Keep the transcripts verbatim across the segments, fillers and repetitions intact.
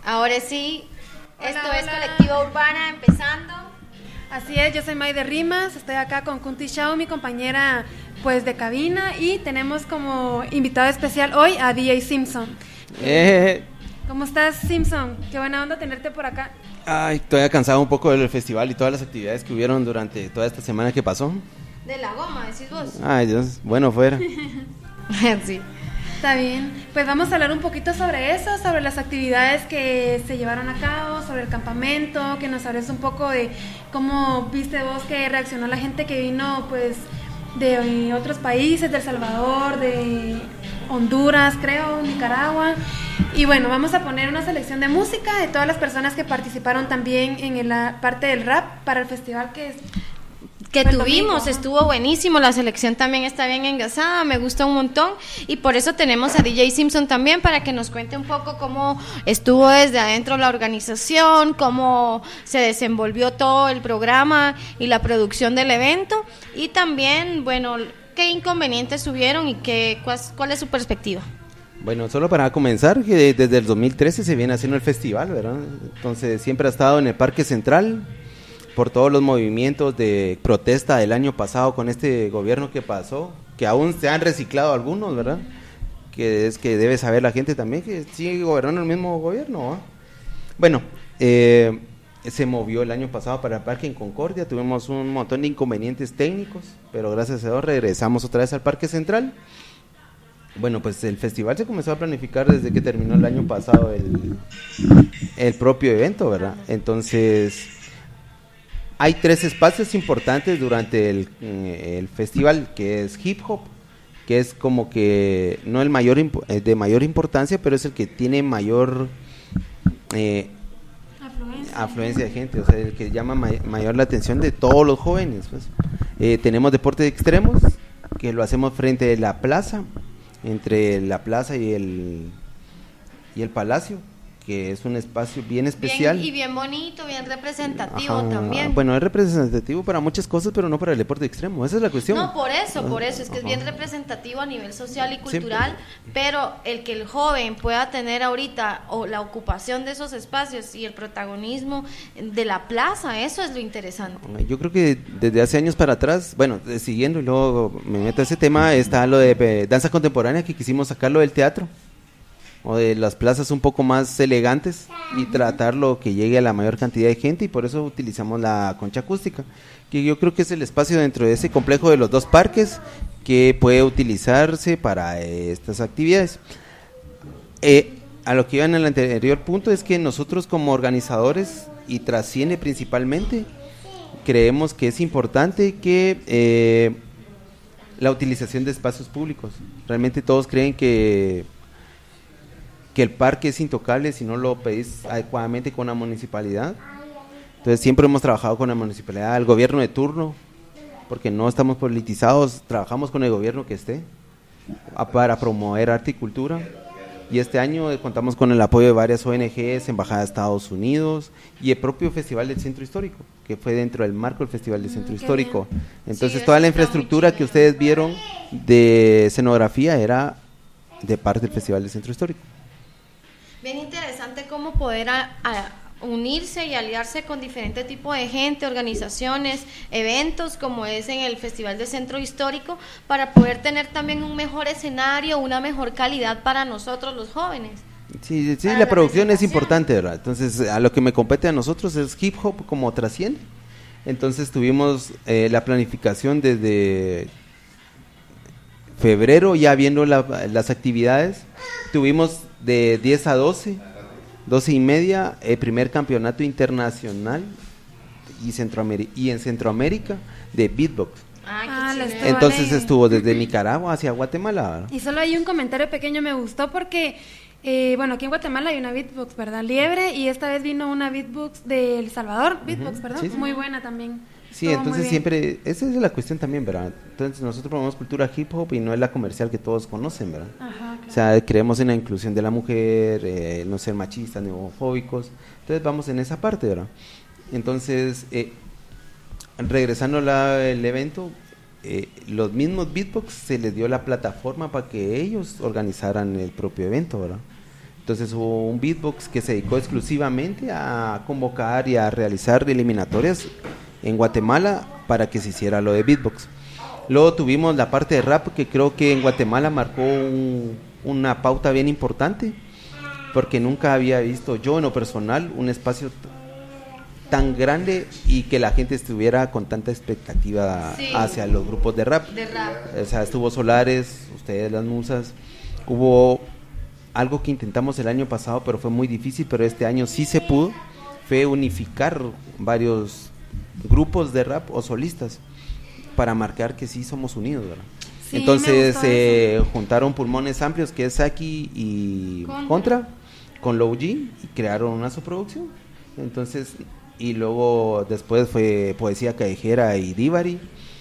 Ahora sí, hola, esto hola. es Colectiva Urbana empezando. Así es, yo soy May de Rimas, estoy acá con Kunti Shao, mi compañera pues de cabina, y tenemos como invitado especial hoy a D J Simpson. Eh. ¿Cómo estás, Simpson? Qué buena onda tenerte por acá. Ay, todavía cansado un poco del festival y todas las actividades que hubieron durante toda esta semana que pasó. De la goma, decís vos. Ay, Dios, bueno fuera. Sí. Está bien, pues vamos a hablar un poquito sobre eso, sobre las actividades que se llevaron a cabo, sobre el campamento, que nos hables un poco de cómo viste vos que reaccionó la gente que vino pues de otros países, de El Salvador, de Honduras, creo, Nicaragua. Y bueno, vamos a poner una selección de música de todas las personas que participaron también en la parte del rap para el festival que es... que tuvimos, estuvo buenísimo, la selección también está bien engasada, me gusta un montón, y por eso tenemos a D J Simpson también para que nos cuente un poco cómo estuvo desde adentro la organización, cómo se desenvolvió todo el programa y la producción del evento, y también, bueno, qué inconvenientes hubieron y qué, cuál, cuál es su perspectiva. Bueno, solo para comenzar, que desde el dos mil trece se viene haciendo el festival, ¿verdad? Entonces siempre ha estado en el Parque Central, por todos los movimientos de protesta del año pasado con este gobierno que pasó, que aún se han reciclado algunos, ¿verdad? Que es que debe saber la gente también que sigue gobernando el mismo gobierno, ¿eh? Bueno, eh, se movió el año pasado para el Parque en Concordia, tuvimos un montón de inconvenientes técnicos, pero gracias a Dios regresamos otra vez al Parque Central. Bueno, pues el festival se comenzó a planificar desde que terminó el año pasado el, el propio evento, ¿verdad? Entonces... hay tres espacios importantes durante el, el festival, que es hip hop, que es como que no el mayor de mayor importancia, pero es el que tiene mayor eh, afluencia. afluencia de gente, o sea, el que llama may, mayor la atención de todos los jóvenes. Pues. Eh, tenemos deportes extremos, que lo hacemos frente a la plaza, entre la plaza y el y el palacio, que es un espacio bien especial. Bien, y bien bonito, bien representativo. Ajá, también. Bueno, es representativo para muchas cosas, pero no para el deporte extremo, esa es la cuestión. No, por eso, por eso, es que Ajá. es bien representativo a nivel social y cultural, sí. Pero el que el joven pueda tener ahorita o la ocupación de esos espacios y el protagonismo de la plaza, eso es lo interesante. Yo creo que desde hace años para atrás, bueno, siguiendo y luego me meto a ese tema, está lo de eh, danza contemporánea, que quisimos sacarlo del teatro, o de las plazas un poco más elegantes y tratarlo que llegue a la mayor cantidad de gente, y por eso utilizamos la concha acústica, que yo creo que es el espacio dentro de ese complejo de los dos parques que puede utilizarse para eh, estas actividades. Eh, a lo que iba en el anterior punto es que nosotros como organizadores y Trasciende principalmente creemos que es importante que eh, la utilización de espacios públicos. Realmente todos creen que que el parque es intocable si no lo pedís adecuadamente con la municipalidad. Entonces siempre hemos trabajado con la municipalidad, el gobierno de turno, porque no estamos politizados, trabajamos con el gobierno que esté a, para promover arte y cultura. Y este año eh, contamos con el apoyo de varias O N Ges, Embajada de Estados Unidos y el propio Festival del Centro Histórico, que fue dentro del marco del Festival del Centro mm, Histórico. Bien. Entonces sí, toda la infraestructura que ustedes vieron de escenografía era de parte del Festival del Centro Histórico. Bien interesante cómo poder a, a unirse y aliarse con diferentes tipos de gente, organizaciones, eventos, como es en el Festival del Centro Histórico, para poder tener también un mejor escenario, una mejor calidad para nosotros los jóvenes. Sí, sí, la, la producción es importante, ¿verdad? Entonces, a lo que me compete a nosotros es hip hop como Trasciende. Entonces tuvimos eh, la planificación desde febrero, ya viendo la, las actividades. Tuvimos de diez a doce, doce y media, el primer campeonato internacional y, Centroamérica, y en Centroamérica de beatbox. Ah, entonces vale. Estuvo desde Nicaragua hacia Guatemala, ¿verdad? Y solo hay un comentario pequeño, me gustó porque, eh, bueno, aquí en Guatemala hay una beatbox, ¿verdad? Liebre, y esta vez vino una beatbox de El Salvador, beatbox, uh-huh. ¿verdad? Sí, sí. Muy buena también. Sí, Todo entonces siempre, esa es la cuestión también, ¿verdad? Entonces nosotros promovemos cultura hip hop y no es la comercial que todos conocen, ¿verdad? Ajá, claro. O sea, creemos en la inclusión de la mujer, eh, no ser machistas ni homofóbicos, entonces vamos en esa parte, ¿verdad? Entonces, eh, regresando al evento, eh, los mismos beatbox se les dio la plataforma para que ellos organizaran el propio evento, ¿verdad? Entonces hubo un beatbox que se dedicó exclusivamente a convocar y a realizar eliminatorias en Guatemala para que se hiciera lo de beatbox. Luego tuvimos la parte de rap, que creo que en Guatemala marcó un, una pauta bien importante, porque nunca había visto yo en lo personal un espacio t- tan grande y que la gente estuviera con tanta expectativa sí. hacia los grupos de rap. de rap. O sea, estuvo Solares, ustedes las musas, hubo algo que intentamos el año pasado, pero fue muy difícil, pero este año sí se pudo, fue unificar varios grupos de rap o solistas para marcar que sí somos unidos, ¿verdad? Sí, entonces eh, juntaron Pulmones Amplios, que es Saki y Contra, Contra con Low G, y crearon una subproducción. Entonces, y luego después fue Poesía Callejera y Divari,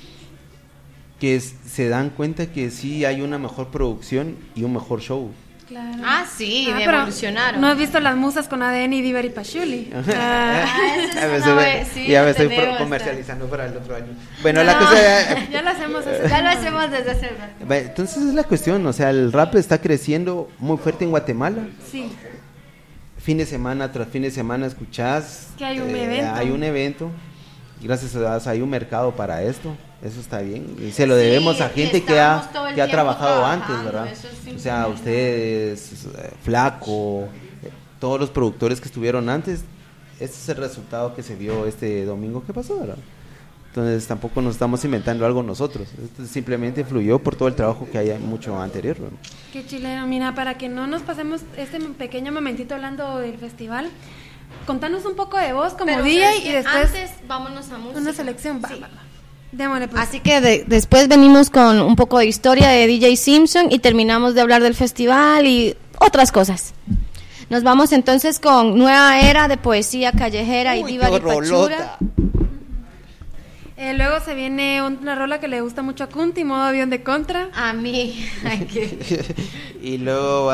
que es, se dan cuenta que sí hay una mejor producción y un mejor show. Claro. Ah, sí, ah, evolucionaron. ¿No has visto las musas con A D N y Divari Pachuli? Ah, eso es una vez, sí, ya me estoy por comercializando para el otro año. Bueno, no, la cosa ya, ya lo hacemos hace, ya lo hacemos desde hace rato. Entonces es la cuestión, o sea, el rap está creciendo muy fuerte en Guatemala. Sí. Fin de semana tras fin de semana escuchás que hay un eh, evento. Hay un evento. Gracias a Dios hay un mercado para esto. Eso está bien. Y se lo debemos sí, a gente que ha, que ha trabajado antes, ¿verdad? O sea, ustedes, Flaco, todos los productores que estuvieron antes, este es el resultado que se vio este domingo que pasó, ¿verdad? Entonces tampoco nos estamos inventando algo nosotros. Esto simplemente fluyó por todo el trabajo que hay mucho anterior, ¿verdad? Qué chileno. Mira, para que no nos pasemos este pequeño momentito hablando del festival, contanos un poco de vos como Pero, D J y después antes vámonos a música. Una selección, va, sí. va, va. Démosle, pues. Así que de, después venimos con un poco de historia de D J Simpson y terminamos de hablar del festival y otras cosas. Nos vamos entonces con Nueva Era de Poesía Callejera. Uy, y Divari Pachura. Eh, luego se viene una rola que le gusta mucho a Kunti, Modo Avión de Contra. A mí. Y luego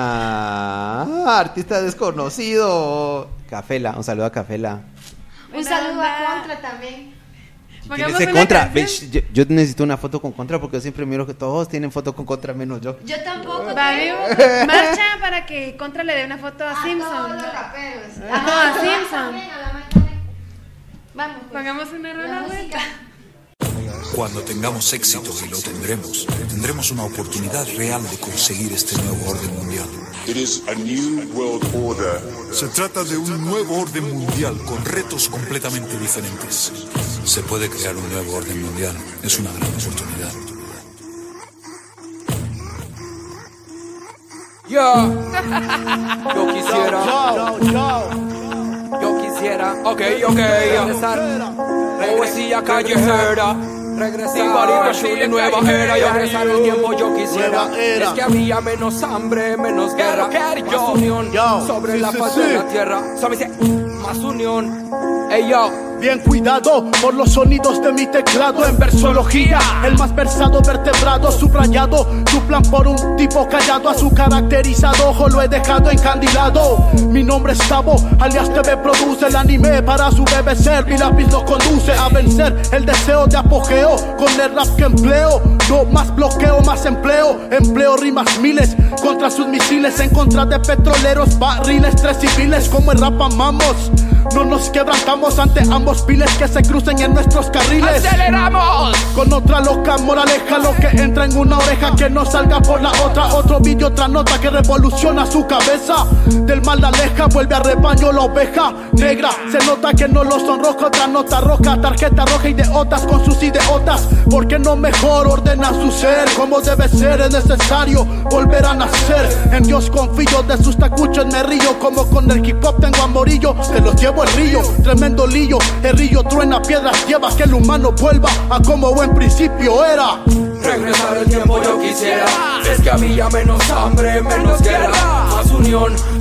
va ah, artista desconocido, Cafela. Un saludo a Cafela. Un saludo a Contra también. ¿Quién es ese Contra? Yo, yo necesito una foto con Contra porque yo siempre miro que todos tienen foto con Contra menos yo. Yo tampoco. Tengo. Marcha para que Contra le dé una foto a, a Simpson. Todos los raperos. Ah, no, a Simpson. Vamos, pues. Pongamos una rola vuelta. Cuando tengamos éxito, y lo tendremos, tendremos una oportunidad real de conseguir este nuevo orden mundial. It is a new world order. Se trata de un nuevo orden mundial con retos completamente diferentes. Se puede crear un nuevo orden mundial. Es una gran oportunidad. Yo, yo quisiera, yo, yo, yo, yo quisiera, ok, ok, regresar, poesía callejera. Regresar a nueva era y regresar el tiempo yo quisiera. Es que había menos hambre, menos guerra, más unión sobre la faz de la tierra. So me dice, más unión. Ey yo. Bien cuidado por los sonidos de mi teclado en versología. El más versado, vertebrado, subrayado. Tu plan por un tipo callado a su caracterizado. Ojo, lo he dejado encandilado. Mi nombre es Tabo, alias T V produce el anime para su B B C. Mi lápiz lo conduce a vencer el deseo de apogeo. Con el rap que empleo, no más bloqueo, más empleo. Empleo rimas miles contra sus misiles. En contra de petroleros, barriles, tres civiles. Como el rap amamos, no nos quebrantamos ante ambos piles que se crucen en nuestros carriles. ¡Aceleramos! Con otra loca moraleja, lo que entra en una oreja que no salga por la otra. Otro vídeo, otra nota que revoluciona su cabeza. Del mal la aleja, vuelve a rebaño la oveja negra. Se nota que no lo sonroja, otra nota roja. Tarjeta roja y de otras con sus ideotas. Porque no mejor ordena su ser como debe ser. Es necesario volver a nacer. En Dios confío, de sus tacuchos me río. Como con el hip hop tengo amorillo, te los llevo el río. Tremendo lío. El río truena, piedras lleva, que el humano vuelva a como en principio era. Regresar el tiempo yo quisiera. Es que había menos hambre, menos guerra, más unión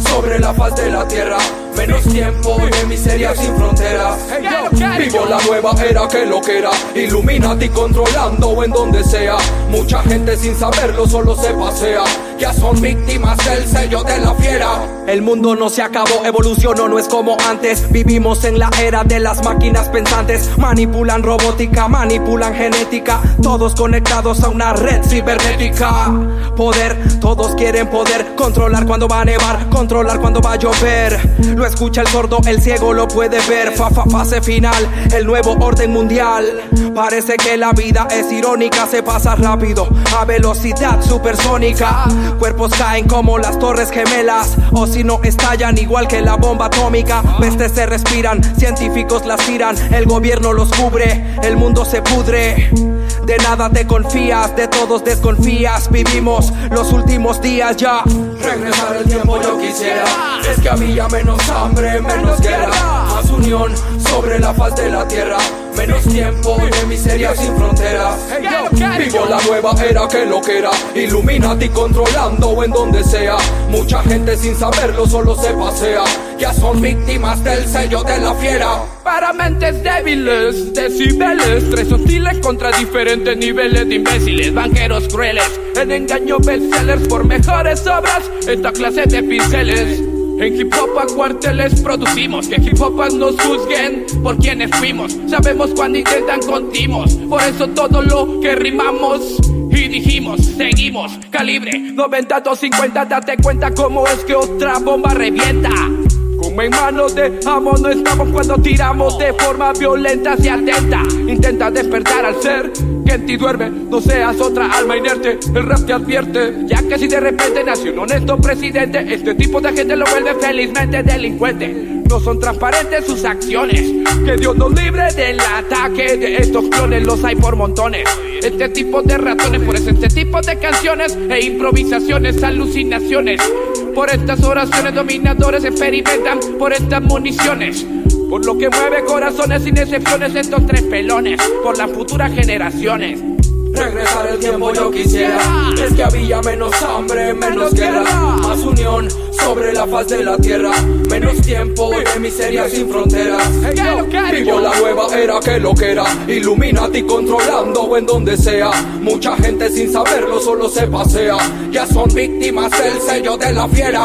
sobre la faz de la tierra. Menos tiempo de miseria sin fronteras. Vivo la nueva era que lo que era. Illuminati controlando en donde sea. Mucha gente sin saberlo solo se pasea. Ya son víctimas del sello de la fiera. El mundo no se acabó, evolucionó, no es como antes. Vivimos en la era de las máquinas pensantes. Manipulan robótica, manipulan genética. Todos conectados a una red cibernética. Poder, todos quieren poder. Controlar cuando va a nevar, controlar cuando va a llover. Lo escucha el sordo, el ciego lo puede ver. Fa, fa, fase final, el nuevo orden mundial. Parece que la vida es irónica, se pasa rápido a velocidad supersónica. Cuerpos caen como las torres gemelas, o si no estallan igual que la bomba atómica. Pestes se respiran, científicos las tiran, el gobierno los cubre, el mundo se pudre. De nada te confías, de todos desconfías. Vivimos los últimos días ya. Regresar el tiempo yo quisiera. Es que había menos hambre, menos guerra, más unión sobre la faz de la tierra. Menos tiempo de miseria sin fronteras. Vivo la nueva era que lo que era. Illuminati controlando en donde sea. Mucha gente sin saberlo solo se pasea. Ya son víctimas del sello de la fiera. Para mentes débiles, decibeles, tres hostiles contra diferentes niveles de imbéciles. Banqueros crueles, en engaño bestsellers por mejores obras, esta clase de pinceles. En hip hop a cuarteles producimos, que hip hopas nos juzguen por quienes fuimos. Sabemos cuando intentan contimos, por eso todo lo que rimamos y dijimos, seguimos. Calibre noventa, doscientos cincuenta, date cuenta cómo es que otra bomba revienta. Como en manos de amo no estamos cuando tiramos de forma violenta y atenta. Intenta despertar al ser que en ti duerme, no seas otra alma inerte. El rap te advierte, ya que si de repente nació un honesto presidente, este tipo de gente lo vuelve felizmente delincuente. No son transparentes sus acciones, que Dios nos libre del ataque de estos clones, los hay por montones. Este tipo de ratones, por eso este tipo de canciones e improvisaciones, alucinaciones. Por estas oraciones dominadores experimentan por estas municiones. Por lo que mueve corazones sin excepciones estos tres pelones, por las futuras generaciones. Regresar el tiempo yo quisiera. Es que había menos hambre, menos guerra, más unión sobre la faz de la tierra. Menos tiempo de miseria sin fronteras. Vivo la nueva era que lo que era. Illuminati controlando en donde sea. Mucha gente sin saberlo solo se pasea. Ya son víctimas del sello de la fiera.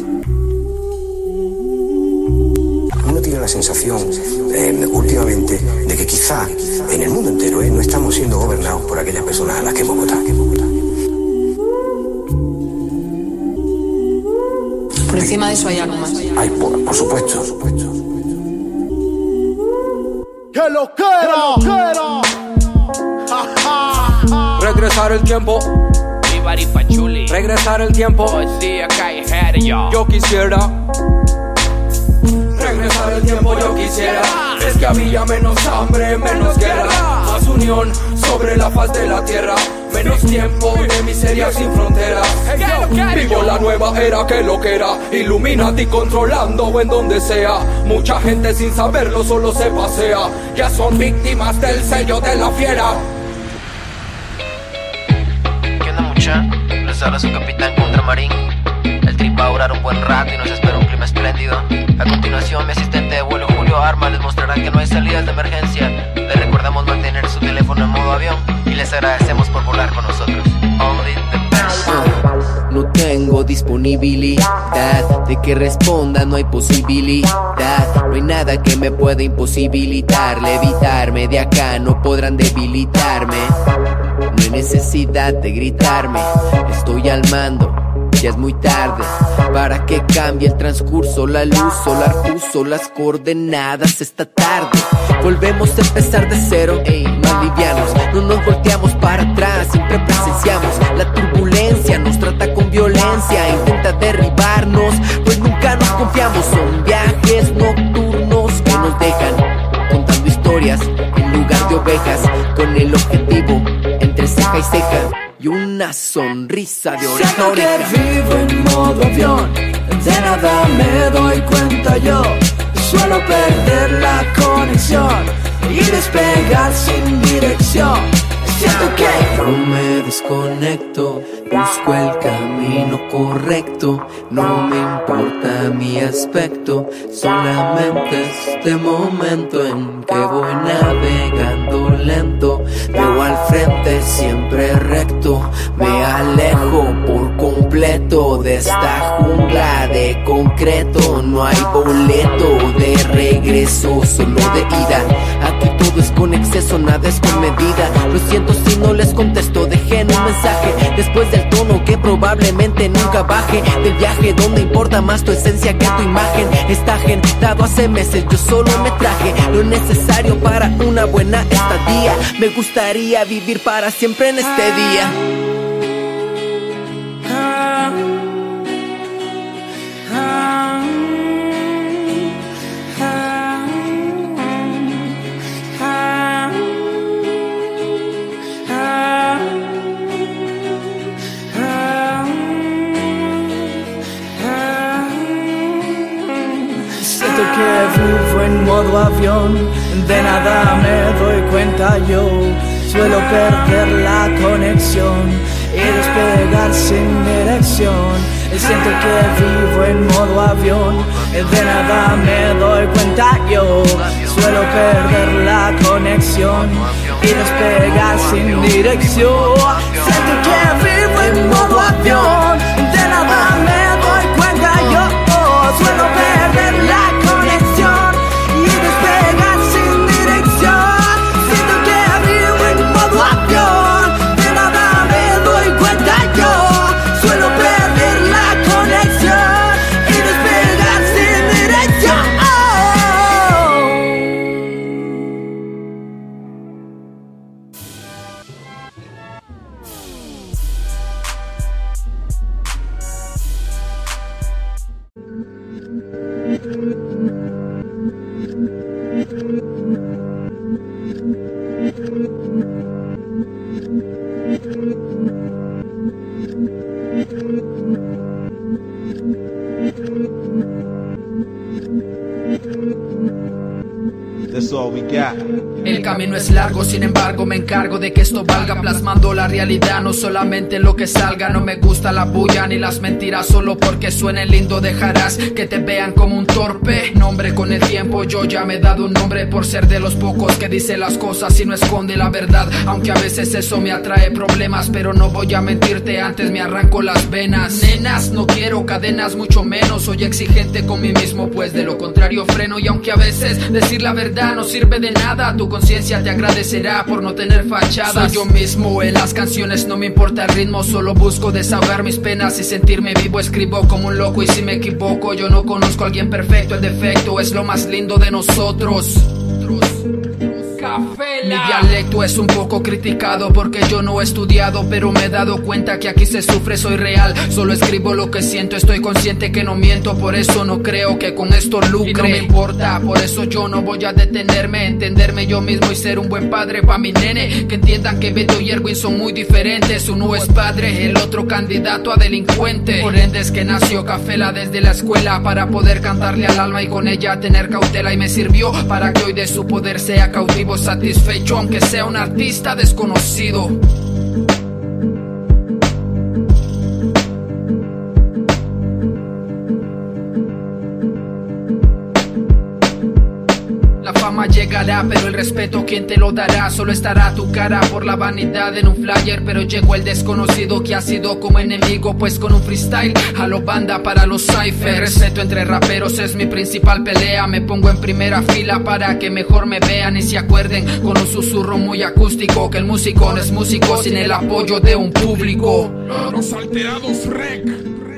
Uno tiene la sensación eh, últimamente de que quizá en el mundo entero eh, no estamos siendo gobernados por aquellas personas a las que hemos votado. Por encima de eso hay algo más. Hay, por, por supuesto. ¡Que lo quiero! Regresar el tiempo. Regresar el tiempo. Yo quisiera. Regresar el tiempo yo quisiera. Es que había menos hambre, menos guerra, más unión sobre la faz de la tierra. Menos tiempo de miseria sin fronteras. Vivo la nueva era que lo que era. Illuminati controlando en donde sea. Mucha gente sin saberlo solo se pasea. Ya son víctimas del sello de la fiera. ¿Qué onda, mucha? Les habla su capitán Contramarín. El trip va a durar un buen rato y nos espera un clima espléndido. A continuación, mi asistente de vuelo Julio Arma les mostrará que no hay salidas de emergencia. Les recordamos mantener su teléfono en modo avión y les agradecemos por volar con nosotros. Only the best. Uh, no tengo disponibilidad de que responda, no hay posibilidad. No hay nada que me pueda imposibilitar. Levitarme de acá, no podrán debilitarme. No hay necesidad de gritarme, estoy al mando. Ya es muy tarde para que cambie el transcurso. La luz solar puso las coordenadas esta tarde. Volvemos a empezar de cero, ey, más livianos. No nos volteamos para atrás, siempre presenciamos la turbulencia. Nos trata con violencia, intenta derribarnos, pues nunca nos confiamos. Son viajes nocturnos que nos dejan contando historias en lugar de ovejas, con el objetivo entre ceja y ceja y una sonrisa de oreja a oreja. Siento que vivo en modo avión, de nada me doy cuenta yo. Suelo perder la conexión y despegar sin dirección. Es Siento que yo me desconecto, busco el camino correcto. No me importa mi aspecto, solamente este momento en que voy navegando lento. Veo al frente siempre recto, me alejo por completo de esta jungla de concreto. No hay boleto de regreso, solo de ida. Aquí todo es con exceso, nada es con medida. Lo siento si no les contesto, dejen un mensaje después del tono que probablemente nunca baje. Del viaje donde importa más tu esencia que tu imagen. Está agendado hace meses, yo solo me traje lo necesario para una buena estadía. Me gustaría vivir para siempre en este día. Que vivo en modo avión, de nada me doy cuenta yo. Suelo perder la conexión y despegar sin dirección. Siento que vivo en modo avión, de nada me doy cuenta yo. Suelo perder la conexión y despegar sin dirección. Siento que vivo en modo avión, de nada me doy cuenta yo. Suelo perder la conexión y despegar sin dirección. Siento que vivo en modo avión, de nada me doy cuenta yo. Suelo perder la conexión y despegar sin dirección. That's all we got. El camino es largo, sin embargo me encargo de que esto valga, plasmando la realidad, no solamente lo que salga. No me gusta la bulla ni las mentiras, solo porque suenen lindo dejarás que te vean como un torpe. Nombre con el tiempo, yo ya me he dado un nombre por ser de los pocos que dice las cosas y no esconde la verdad. Aunque a veces eso me atrae problemas, pero no voy a mentirte, antes me arranco las venas. Nenas, no quiero cadenas, mucho menos. Soy exigente con mí mismo, pues de lo contrario freno. Y aunque a veces decir la verdad no sirve de nada, tu conciencia te agradecerá por no tener fachada. Soy yo mismo en las canciones, no me importa el ritmo, solo busco desahogar mis penas y sentirme vivo. Escribo como un loco y si me equivoco, yo no conozco a alguien perfecto. El defecto es lo más lindo de nosotros. Mi dialecto es un poco criticado porque yo no he estudiado, pero me he dado cuenta que aquí se sufre, soy real. Solo escribo lo que siento, estoy consciente que no miento, por eso no creo que con esto lucre. Y no me importa, por eso yo no voy a detenerme, entenderme yo mismo y ser un buen padre pa' mi nene. Que entiendan que Beto y Erwin son muy diferentes, uno es padre, el otro candidato a delincuente. Por ende es que nació Cafela desde la escuela, para poder cantarle al alma y con ella tener cautela. Y me sirvió para que hoy de su poder sea cautivo, satisfecho aunque sea un artista desconocido. La fama llegará, pero el respeto ¿quién te lo dará? Solo estará tu cara por la vanidad en un flyer, pero llegó el desconocido que ha sido como enemigo, pues con un freestyle a lo banda para los cyphers. El respeto entre raperos es mi principal pelea, me pongo en primera fila para que mejor me vean y se acuerden con un susurro muy acústico que el músico no es músico sin el apoyo de un público. Los alterados rec.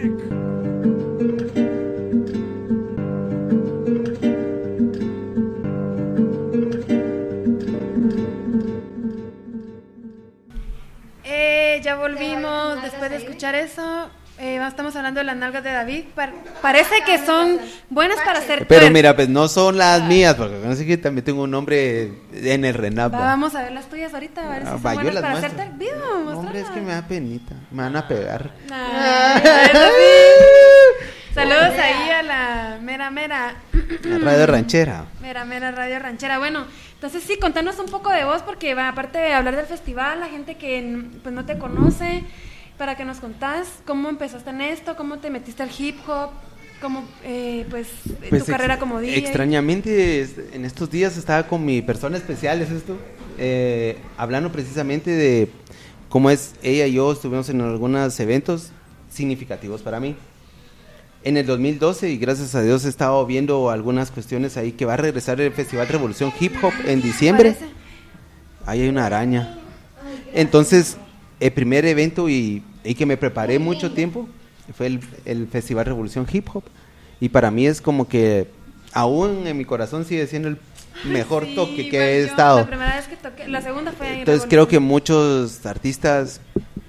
Ya volvimos después de escuchar eso. Eh, estamos hablando de las nalgas de David. Pa- parece que son buenas para hacer Pero twerk. mira, pues no son las mías, porque no sé que también tengo un nombre en el Renap. Va, vamos a ver las tuyas ahorita, a ver Ah, si son va, yo buenas las para muestro. hacer twerk. Vivo, Hombre, es que me da penita. Me van a pegar. Ay, eso sí. Saludos ahí a la mera mera, mera. La radio ranchera. Mera, mera radio ranchera. Bueno, entonces sí, contanos un poco de vos, porque va, aparte de hablar del festival, la gente que pues no te conoce, para que nos contás cómo empezaste en esto, cómo te metiste al hip hop, cómo, eh, pues, Pues tu carrera como D J. Extrañamente, en estos días estaba con mi persona especial, ¿es esto? Eh, hablando precisamente de cómo es ella y yo estuvimos en algunos eventos significativos para mí. En el dos mil doce, y gracias a Dios he estado viendo algunas cuestiones ahí, que va a regresar el Festival Revolución Hip Hop en diciembre. Ahí hay una araña. Entonces, el primer evento y, y que me preparé mucho tiempo fue el, el Festival Revolución Hip Hop. Y para mí es como que aún en mi corazón sigue siendo el mejor Sí, toque que igual he yo, estado. La primera vez que toqué, la segunda fue en Entonces creo que muchos artistas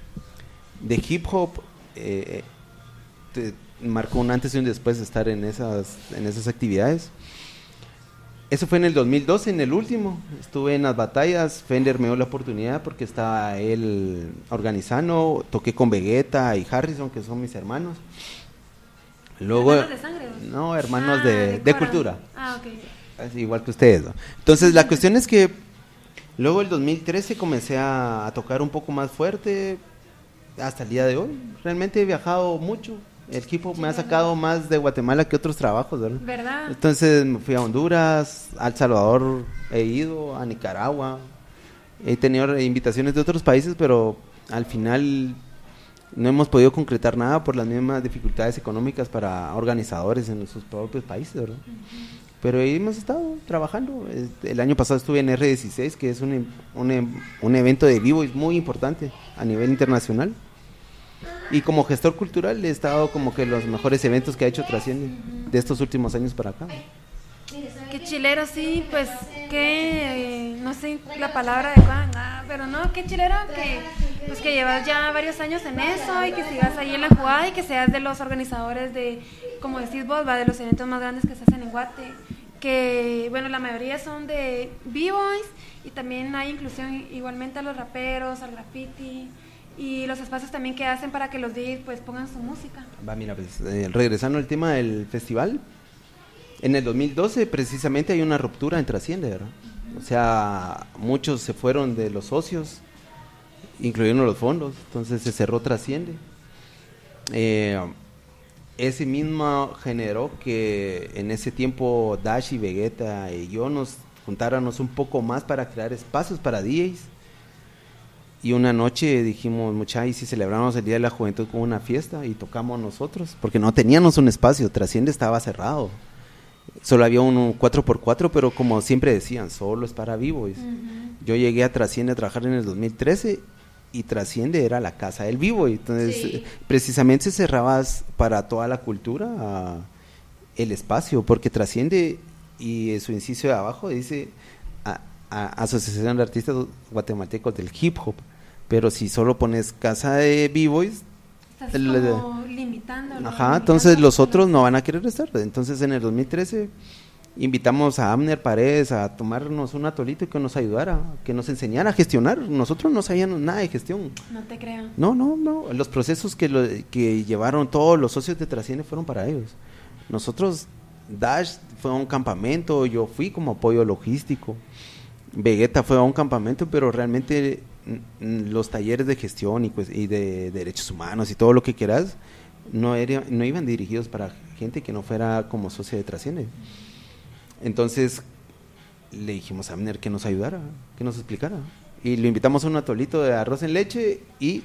de hip hop eh, te marcó un antes y un después de estar en esas, en esas actividades. Eso fue en el dos mil doce, en el último. Estuve en las batallas, Fender me dio la oportunidad porque estaba él organizando, toqué con Vegeta y Harrison, que son mis hermanos. Luego, ¿Hermanos de sangre? no, hermanos Ah, de, de de Cora. cultura. Ah, ok. Así, igual que ustedes, ¿no? Entonces la cuestión es que luego el dos mil trece comencé a, a tocar un poco más fuerte hasta el día de hoy. Realmente he viajado mucho. El hip hop me ha sacado más de Guatemala que otros trabajos, ¿verdad? ¿Verdad? Entonces me fui a Honduras, a El Salvador he ido, a Nicaragua. He tenido invitaciones de otros países, pero al final no hemos podido concretar nada por las mismas dificultades económicas para organizadores en sus propios países, ¿verdad? Uh-huh. Pero ahí hemos estado trabajando. El año pasado estuve en R dieciséis, que es un, un, un evento de b-boys muy importante a nivel internacional. Y como gestor cultural he estado como que los mejores eventos que ha hecho Trasciende de estos últimos años para acá. Qué chilero, sí, pues, que, eh, no sé la palabra adecuada, ah, pero no, qué chilero que, pues, que llevas ya varios años en eso y que sigas ahí en la jugada y que seas de los organizadores de, como decís vos, va, de los eventos más grandes que se hacen en Guate, que, bueno, la mayoría son de b-boys y también hay inclusión igualmente a los raperos, al graffiti y los espacios también que hacen para que los D Js pues pongan su música. Va, mira, pues, eh, regresando al tema del festival, en el dos mil doce precisamente hay una ruptura en Trasciende, ¿verdad? Uh-huh. O sea, muchos se fueron de los socios, incluyendo los fondos, entonces se cerró Trasciende. Eh, ese mismo generó que en ese tiempo Dash y Vegeta y yo nos juntáramos un poco más para crear espacios para D Js. Y una noche dijimos, mucha, y si celebramos el Día de la Juventud con una fiesta y tocamos nosotros, porque no teníamos un espacio, Trasciende estaba cerrado. Solo había un cuatro por cuatro, pero como siempre decían, solo es para b-boys. Uh-huh. Yo llegué a Trasciende a trabajar en el dos mil trece y Trasciende era la casa del b-boy. Entonces, sí. precisamente cerrabas para toda la cultura uh, el espacio, porque Trasciende, y su inciso de abajo dice a, a, Asociación de Artistas Guatemaltecos del Hip Hop. Pero si solo pones casa de b-boys, estás el, como limitando. Ajá, limitando, entonces los otros no van a querer estar. Entonces en el dos mil trece invitamos a Abner Paredes a tomarnos un atolito y que nos ayudara, que nos enseñara a gestionar. Nosotros no sabíamos nada de gestión. No te creo. No, no, no. Los procesos que, lo, que llevaron todos los socios de Trasciende fueron para ellos. Nosotros, Dash fue a un campamento, yo fui como apoyo logístico. Vegeta fue a un campamento, pero realmente los talleres de gestión y, pues, y de derechos humanos y todo lo que quieras no, era, no iban dirigidos para gente que no fuera como socia de Trasciende. Entonces le dijimos a Abner que nos ayudara, que nos explicara, y lo invitamos a un atolito de arroz en leche. Y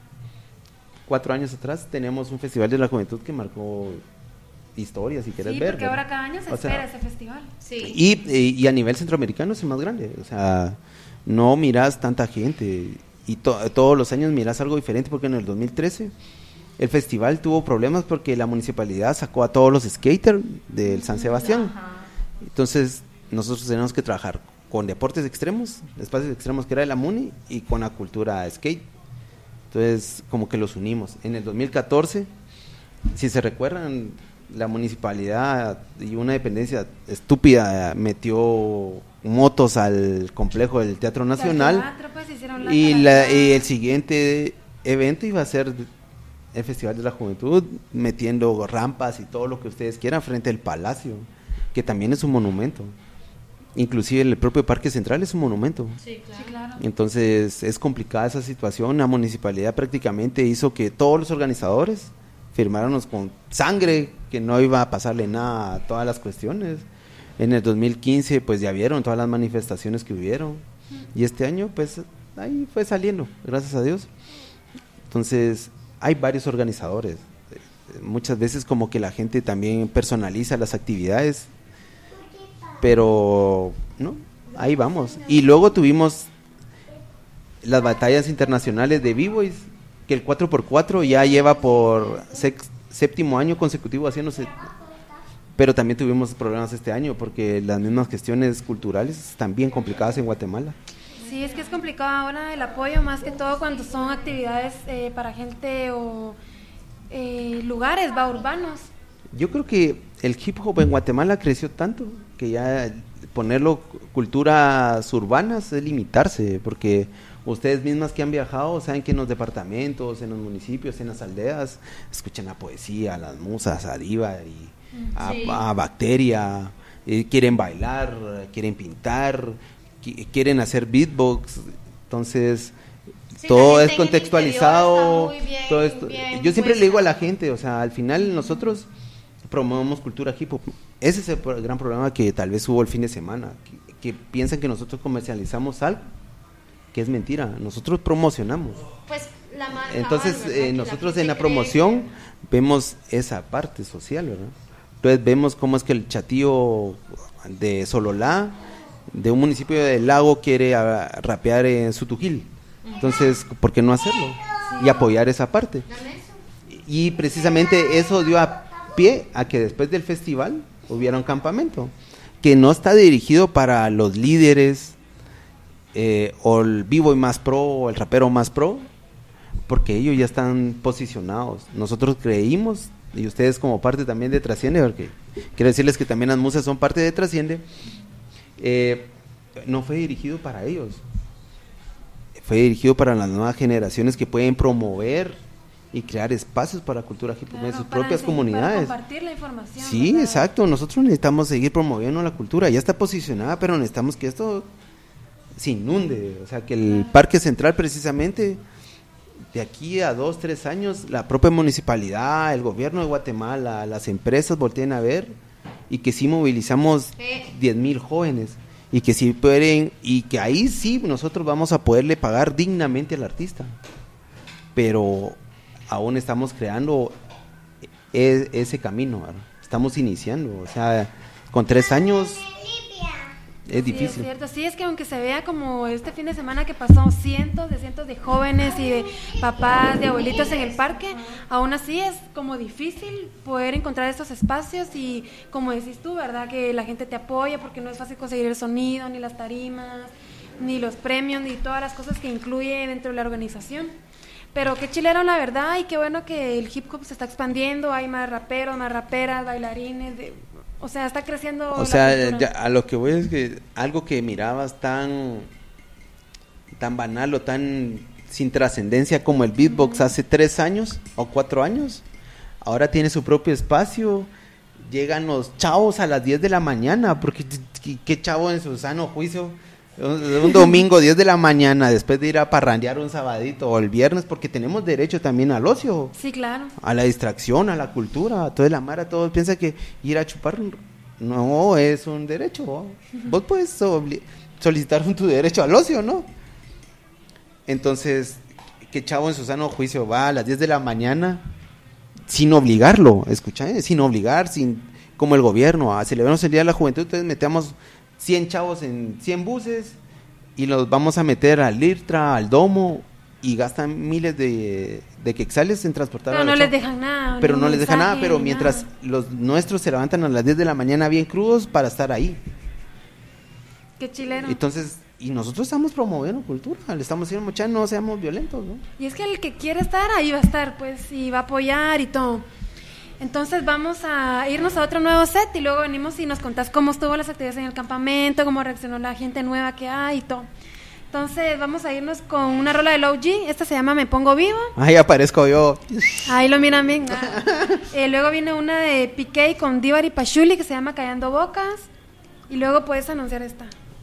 cuatro años atrás teníamos un festival de la juventud que marcó historia, si quieres sí, ver. Sí, porque ahora cada año se o espera sea, ese festival. Sí. Y, y, y a nivel centroamericano es el más grande. O sea, no miras tanta gente. Y to, todos los años miras algo diferente, porque en el dos mil trece el festival tuvo problemas porque la municipalidad sacó a todos los skaters del San Sebastián. Ajá. Entonces, nosotros tenemos que trabajar con deportes extremos, espacios extremos que era de la Muni, y con la cultura skate. Entonces, como que los unimos. En el dos mil catorce, si se recuerdan, la municipalidad y una dependencia estúpida metió motos al complejo del Teatro Nacional. Teatro, pues, hicieron la y, la, y el siguiente evento iba a ser el Festival de la Juventud, metiendo rampas y todo lo que ustedes quieran frente al Palacio, que también es un monumento. Inclusive el propio Parque Central es un monumento. Sí, claro. Sí, claro. Entonces es complicada esa situación. La municipalidad prácticamente hizo que todos los organizadores firmáramos con sangre que no iba a pasarle nada a todas las cuestiones. En el dos mil quince pues ya vieron todas las manifestaciones que hubieron, y este año pues ahí fue saliendo, gracias a Dios. Entonces hay varios organizadores, muchas veces como que la gente también personaliza las actividades, pero no, ahí vamos. Y luego tuvimos las batallas internacionales de B-Boys, que el cuatro por cuatro ya lleva por sex, séptimo año consecutivo haciéndose, pero también tuvimos problemas este año porque las mismas cuestiones culturales están bien complicadas en Guatemala. Sí, es que es complicado ahora el apoyo, más que todo cuando son actividades eh, para gente o eh, lugares va urbanos. Yo creo que el hip hop en Guatemala creció tanto que ya ponerlo culturas urbanas es limitarse, porque ustedes mismas que han viajado saben que en los departamentos, en los municipios, en las aldeas, escuchan la poesía, a las musas, a Diva y a, sí. a Bacteria, eh, quieren bailar, quieren pintar, qu- quieren hacer beatbox, entonces sí, todo es contextualizado. Bien, todo esto. Yo siempre le digo a la gente, o sea, al final nosotros promovemos cultura hip hop. Ese es el gran problema que tal vez hubo el fin de semana, que, que piensan que nosotros comercializamos algo, que es mentira, nosotros promocionamos. Pues la marca. Entonces ¿verdad? eh, nosotros la en la promoción cree. Vemos esa parte social, ¿verdad? Entonces vemos cómo es que el chatillo de Sololá, de un municipio del Lago, quiere a, rapear en Sutujil. Entonces, ¿por qué no hacerlo? Sí. Y apoyar esa parte. Y precisamente eso dio a pie a que después del festival hubiera un campamento que no está dirigido para los líderes eh, o el b-boy más pro o el rapero más pro, porque ellos ya están posicionados. Nosotros creímos, y ustedes como parte también de Trasciende, porque quiero decirles que también las musas son parte de Trasciende, eh, no fue dirigido para ellos, fue dirigido para las nuevas generaciones que pueden promover y crear espacios para cultura hip hop, claro, en sus propias enseñar, comunidades. Para compartir la información. Sí, ¿verdad? exacto. Nosotros necesitamos seguir promoviendo la cultura. Ya está posicionada, pero necesitamos que esto se inunde. O sea, que el claro. Parque Central, precisamente, de aquí a dos, tres años, la propia municipalidad, el gobierno de Guatemala, las empresas volteen a ver, y que sí movilizamos diez mil jóvenes, y que sí pueden, y que ahí sí nosotros vamos a poderle pagar dignamente al artista. Pero aún estamos creando e- ese camino, ¿verdad? Estamos iniciando, o sea, con tres años es difícil. Sí, es cierto, sí, es que aunque se vea como este fin de semana que pasó cientos de cientos de jóvenes y de papás, de abuelitos en el parque, aún así es como difícil poder encontrar estos espacios y como decís tú, ¿verdad? Que la gente te apoya porque no es fácil conseguir el sonido, ni las tarimas, ni los premios, ni todas las cosas que incluye dentro de la organización. Pero qué chilero, la verdad, y qué bueno que el hip hop se está expandiendo, hay más raperos, más raperas, bailarines, de, o sea, está creciendo. O sea, ya, a lo que voy es que algo que mirabas tan, tan banal o tan sin trascendencia como el beatbox uh-huh. hace tres años o cuatro años, ahora tiene su propio espacio, llegan los chavos a las diez de la mañana, porque qué chavo en su sano juicio... Un domingo, diez de la mañana, después de ir a parrandear un sabadito o el viernes, porque tenemos derecho también al ocio. Sí, claro. A la distracción, a la cultura. Toda la mara, todos piensan que ir a chupar no es un derecho. Uh-huh. Vos puedes obli- solicitar tu derecho al ocio, ¿no? Entonces, ¿qué chavo en su sano juicio va a las diez de la mañana sin obligarlo? Escucha, ¿eh? Sin obligar, sin como el gobierno, a celebrarnos el Día de la Juventud, entonces metemos cien chavos en cien buses y los vamos a meter al IRTRA, al Domo, y gastan miles de, de quetzales en transportar pero a los no chavos. les dejan nada pero no les dejan nada, pero nada. mientras los nuestros se levantan a las diez de la mañana bien crudos para estar ahí. Qué chileno. Entonces, y nosotros estamos promoviendo cultura, le estamos diciendo, muchachos, no seamos violentos, ¿no? Y es que el que quiere estar ahí va a estar, pues, y va a apoyar y todo. Entonces vamos a irnos a otro nuevo set y luego venimos y nos contás cómo estuvo las actividades en el campamento, cómo reaccionó la gente nueva que hay y todo. Entonces vamos a irnos con una rola del O G. Esta se llama Me Pongo Vivo. Ahí aparezco yo. Ahí lo miran bien. Ah. Eh, luego viene una de Piqué con Divari Pachuli que se llama Callando Bocas. Y luego puedes anunciar esta.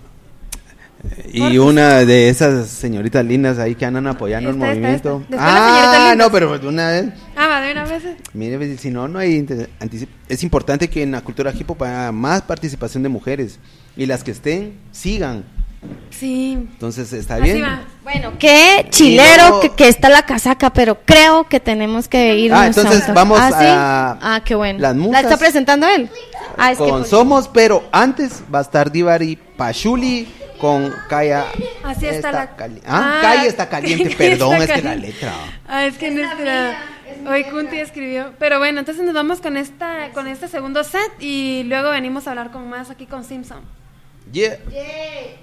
Y una de esas señoritas lindas ahí que andan apoyando esta, el movimiento. Esta, esta. Ah, no, pero de una vez. Ah, va, de una vez. Mire, si no, no hay. Es importante que en la cultura hip hop haya más participación de mujeres. Y las que estén, sigan. Sí. Entonces, está bien. Va. Bueno, qué chilero luego, que, que está la casaca, pero creo que tenemos que irnos. Ah, entonces a vamos ¿Ah, sí? a. Ah, qué bueno. Las musas. ¿La está presentando él? Ah, es con que pues, Somos, pero antes va a estar Divari Pachuli con Calla. Así está, está la. Cali ah, ah, Calla está caliente, perdón, está es caliente. Que la letra. Ah, es que nuestra. Hoy Kunti escribió. Pero bueno, entonces nos vamos con esta con este segundo set y luego venimos a hablar con más aquí con Simpson. Yeah. Yeah.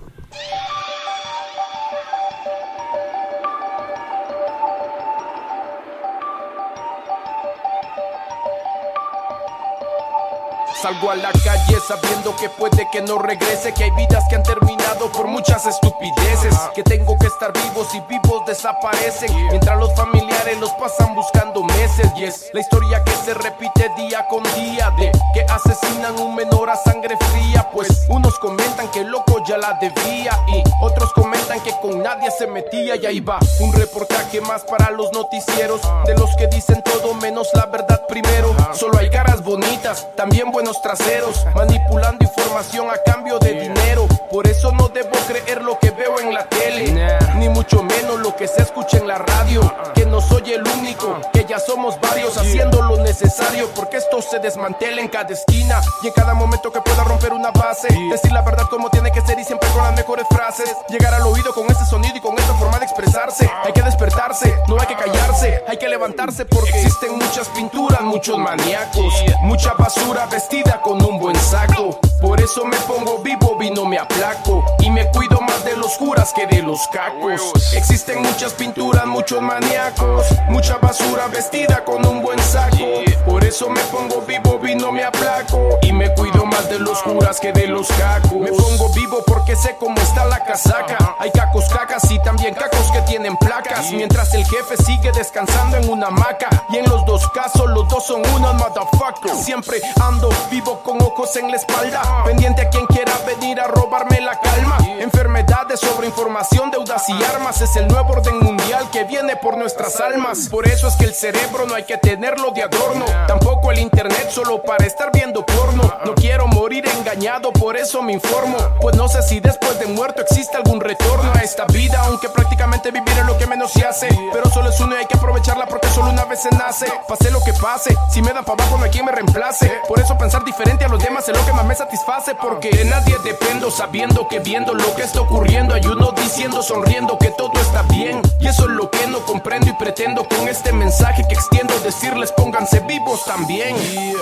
Salgo a la calle sabiendo que puede que no regrese, que hay vidas que han terminado por muchas estupideces, que tengo que estar vivos y vivos desaparecen, mientras los familiares los pasan buscando meses. Y es la historia que se repite día con día, de que asesinan un menor a sangre fría, pues unos comentan que el loco ya la debía y otros comentan que con nadie se metía. Y ahí va un reportaje más para los noticieros, de los que dicen todo menos la verdad primero. Solo hay caras bonitas, también buenos traseros, manipulando información a cambio de dinero. Por eso no debo creer lo que veo en la tele, ni mucho menos lo que se escucha en la radio, que no soy el único, que ya somos varios haciendo lo necesario porque esto se desmantela en cada esquina y en cada momento que pueda romper una base, decir la verdad como tiene que ser y siempre con las mejores frases, llegar al oído con ese sonido y con esta forma de expresarse. Hay que despertarse, no hay que callarse, hay que levantarse porque existen muchas pinturas, muchos maníacos, mucha basura vestida con un buen saco. Por eso me pongo vivo y no me aplaco, y me cuido más de los curas que de los cacos. Existen muchas pinturas, muchos maníacos, mucha basura vestida con un buen saco. Por eso me pongo vivo y no me aplaco, y me cuido más de los curas que de los cacos. Me pongo vivo porque sé cómo está la casaca. Hay cacos cacas y también cacos que tienen placas, mientras el jefe sigue descansando en una hamaca. Y en los dos casos los dos son unos motherfuckers. Siempre ando vivo con ojos en la espalda, pendiente a quien quiera venir a robarme la calma. Enfermedades, sobreinformación, deudas y armas, es el nuevo orden mundial que viene por nuestras almas. Por eso es que el cerebro no hay que tenerlo de adorno, tampoco el internet solo para estar viendo porno. No quiero morir engañado, por eso me informo, pues no sé si después de muerto existe algún retorno a esta vida, aunque prácticamente vivir es lo que menos se hace. Pero solo es uno y hay que aprovecharla porque solo una vez se nace. Pase lo que pase, si me dan para abajo no hay quien me reemplace. Por eso pensar diferente a los demás es lo que más me satisface, porque de nadie dependo, sabiendo que viendo lo que está ocurriendo hay uno diciendo, sonriendo que todo está bien. Y eso es lo que no comprendo y pretendo con este mensaje que extiendo decirles pónganse vivos también. Yeah.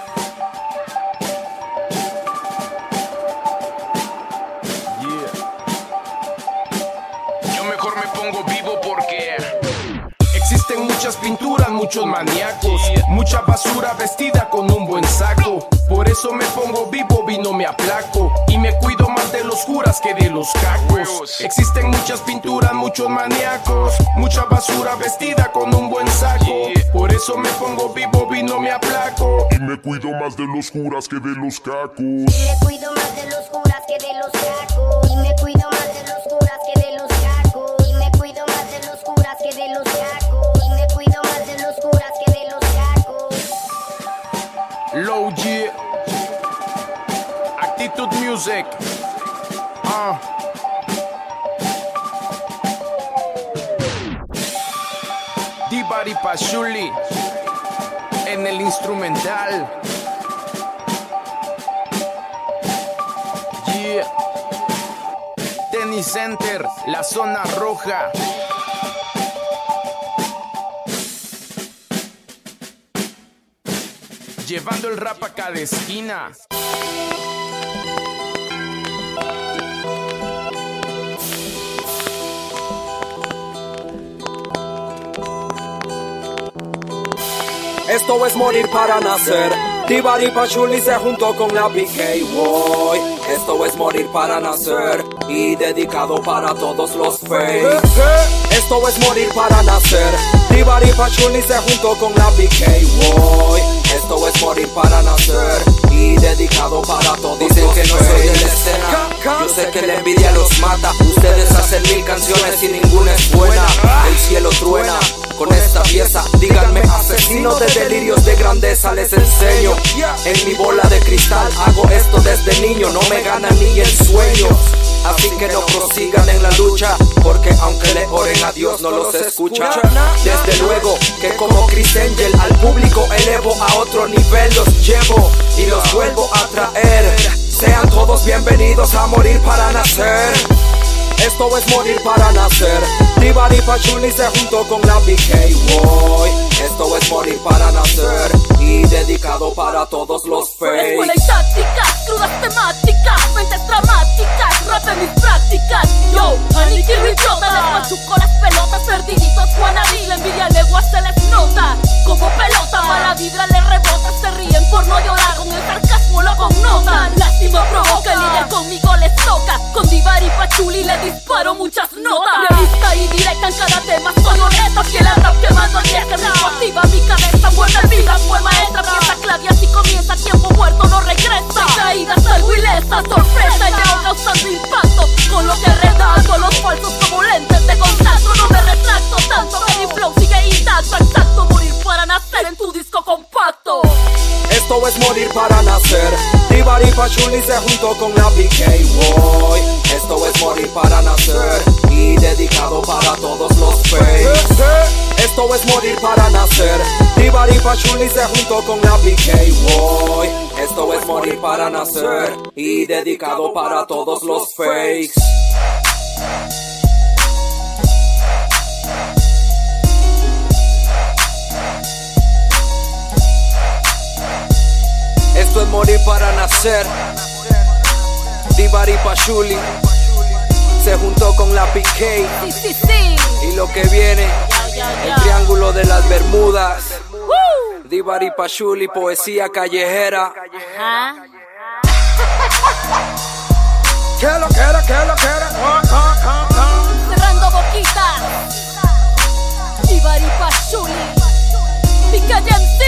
Existen muchas pinturas, muchos maníacos, mucha basura vestida con un buen saco. Por eso me pongo vivo y no me aplaco, y me cuido más de los curas que de los cacos. Existen muchas pinturas, muchos maníacos, mucha basura vestida con un buen saco. Por eso me pongo vivo y no me aplaco, y me cuido más de los curas que de los cacos. Y me cuido más de los curas que de los cacos. Y me cuido más de los curas que de los cacos. Y me cuido más de los curas que de los cacos. Y me cuido más de los curas que de los cacos. Low G, Actitude Music. Ah. Divari Pachuli en el instrumental. Yeah. Tennis Center, la zona roja. Llevando el rap a cada esquina. Esto es morir para nacer. Tibari Pachuli se juntó con la P K, boy. Esto es morir para nacer y dedicado para todos los fakes. Esto es morir para nacer. Tibari Pachuli se juntó con la P K, boy. Esto es morir para nacer y dedicado para todos. Dicen los que no fakes. soy de la escena. Yo sé que la envidia los mata. Ustedes hacen mil canciones y ninguna es buena. El cielo truena con esta pieza. Díganme, asesinos de delirios de grandeza, les enseño. En mi bola de cristal hago esto desde niño. No me ganan ni en sueños. Así que no prosigan en la lucha, porque aunque le oren a Dios no los escucha. Desde luego que como Chris Angel al público elevo a otro nivel. Los llevo y los vuelvo a traer. Sean todos bienvenidos a morir para nacer. Esto es morir para nacer. Tibari Pachuli se juntó con la P K, boy. Esto es morir para nacer y dedicado para todos los fakes. Escuela y tácticas, crudas temáticas, mentes dramáticas, rap en mis prácticas. Yo, aniquilo idiota, les machuco las pelotas, perdiditos Juanaví, la envidia legua se les nota. Como pelota, mala vibra le rebota, se ríen por no llorar, con el sarcasmo lo connotan. Lástima provoca, lidiar conmigo les toca, con Tibari Pachuli le disparo muchas notas. Realista y directa en cada tema, soy honesta, fiel al rap quemando el diez, ritmo activa mi cabeza, vuelve vida, fue maestra, pieza clave, así comienza, tiempo muerto no regresa. Caída salgo ilesa, sorpresa, y veo causando impacto, con lo que redacto, los falsos como lentes de contacto, no me retracto tanto, que mi flow sigue intacto, exacto, morir para nacer en tu disco compacto. Esto es morir para nacer. Tibari Pachuli se juntó con la P K, boy. Esto es morir para nacer y dedicado para todos los fakes. Esto es morir para nacer. Tibari Pachuli se juntó con la P K, boy. Esto es morir para nacer y dedicado para todos los fakes. Esto es morir para nacer. Tibari Pachuli se juntó con la P K. Sí, sí, sí. Y lo que viene, Ya, ya, ya. el triángulo de las Bermudas. Tibari Pachuli, poesía callejera. Ajá. ¿Qué lo que era? ¿Qué lo que era? Cerrando boquitas. Tibari Pachuli. Pica M C.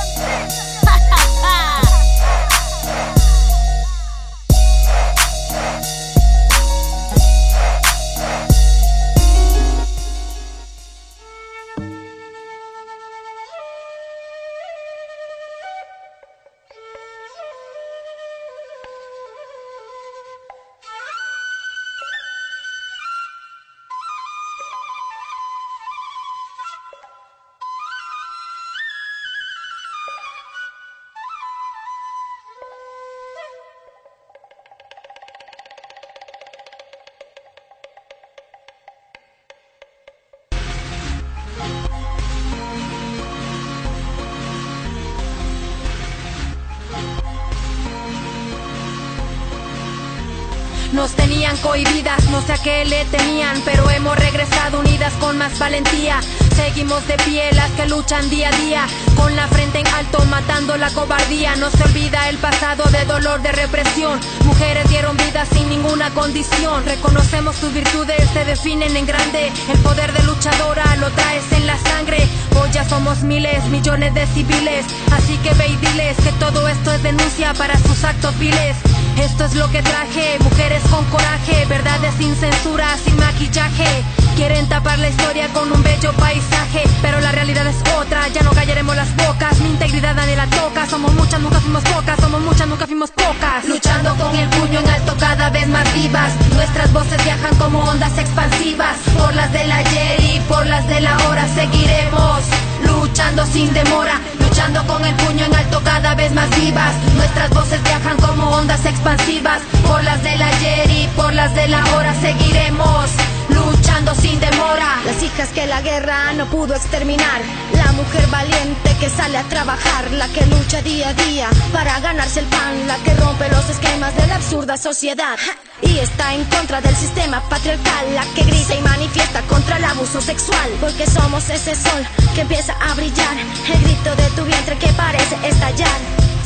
Nos tenían cohibidas, no sé a qué le temían, pero hemos regresado unidas con más valentía. Seguimos de pie las que luchan día a día, con la frente en alto matando la cobardía. No se olvida el pasado de dolor, de represión. Mujeres dieron vida sin ninguna condición. Reconocemos tus virtudes, te definen en grande. El poder de luchadora lo traes en la sangre. Hoy ya somos miles, millones de civiles, así que ve y diles que todo esto es denuncia para sus actos viles. Esto es lo que traje, mujeres con coraje, verdades sin censura, sin maquillaje. Quieren tapar la historia con un bello paisaje, pero la realidad es otra, ya no callaremos las bocas. Mi integridad nadie la toca, somos muchas, nunca fuimos pocas, somos muchas, nunca fuimos pocas. Luchando con el puño en alto cada vez más vivas, nuestras voces viajan como ondas expansivas. Por las del ayer y por las de la hora seguiremos luchando sin demora, luchando con el puño en alto cada vez más vivas. Nuestras voces viajan como ondas expansivas. Por las del ayer y por las de la hora seguiremos luchando sin demora. Las hijas que la guerra no pudo exterminar, la mujer valiente que sale a trabajar, la que lucha día a día para ganarse el pan, la que rompe los esquemas de la absurda sociedad y está en contra del sistema patriarcal, la que grita y manifiesta contra el abuso sexual, porque somos ese sol que empieza a brillar, el grito de tu vientre que parece estallar.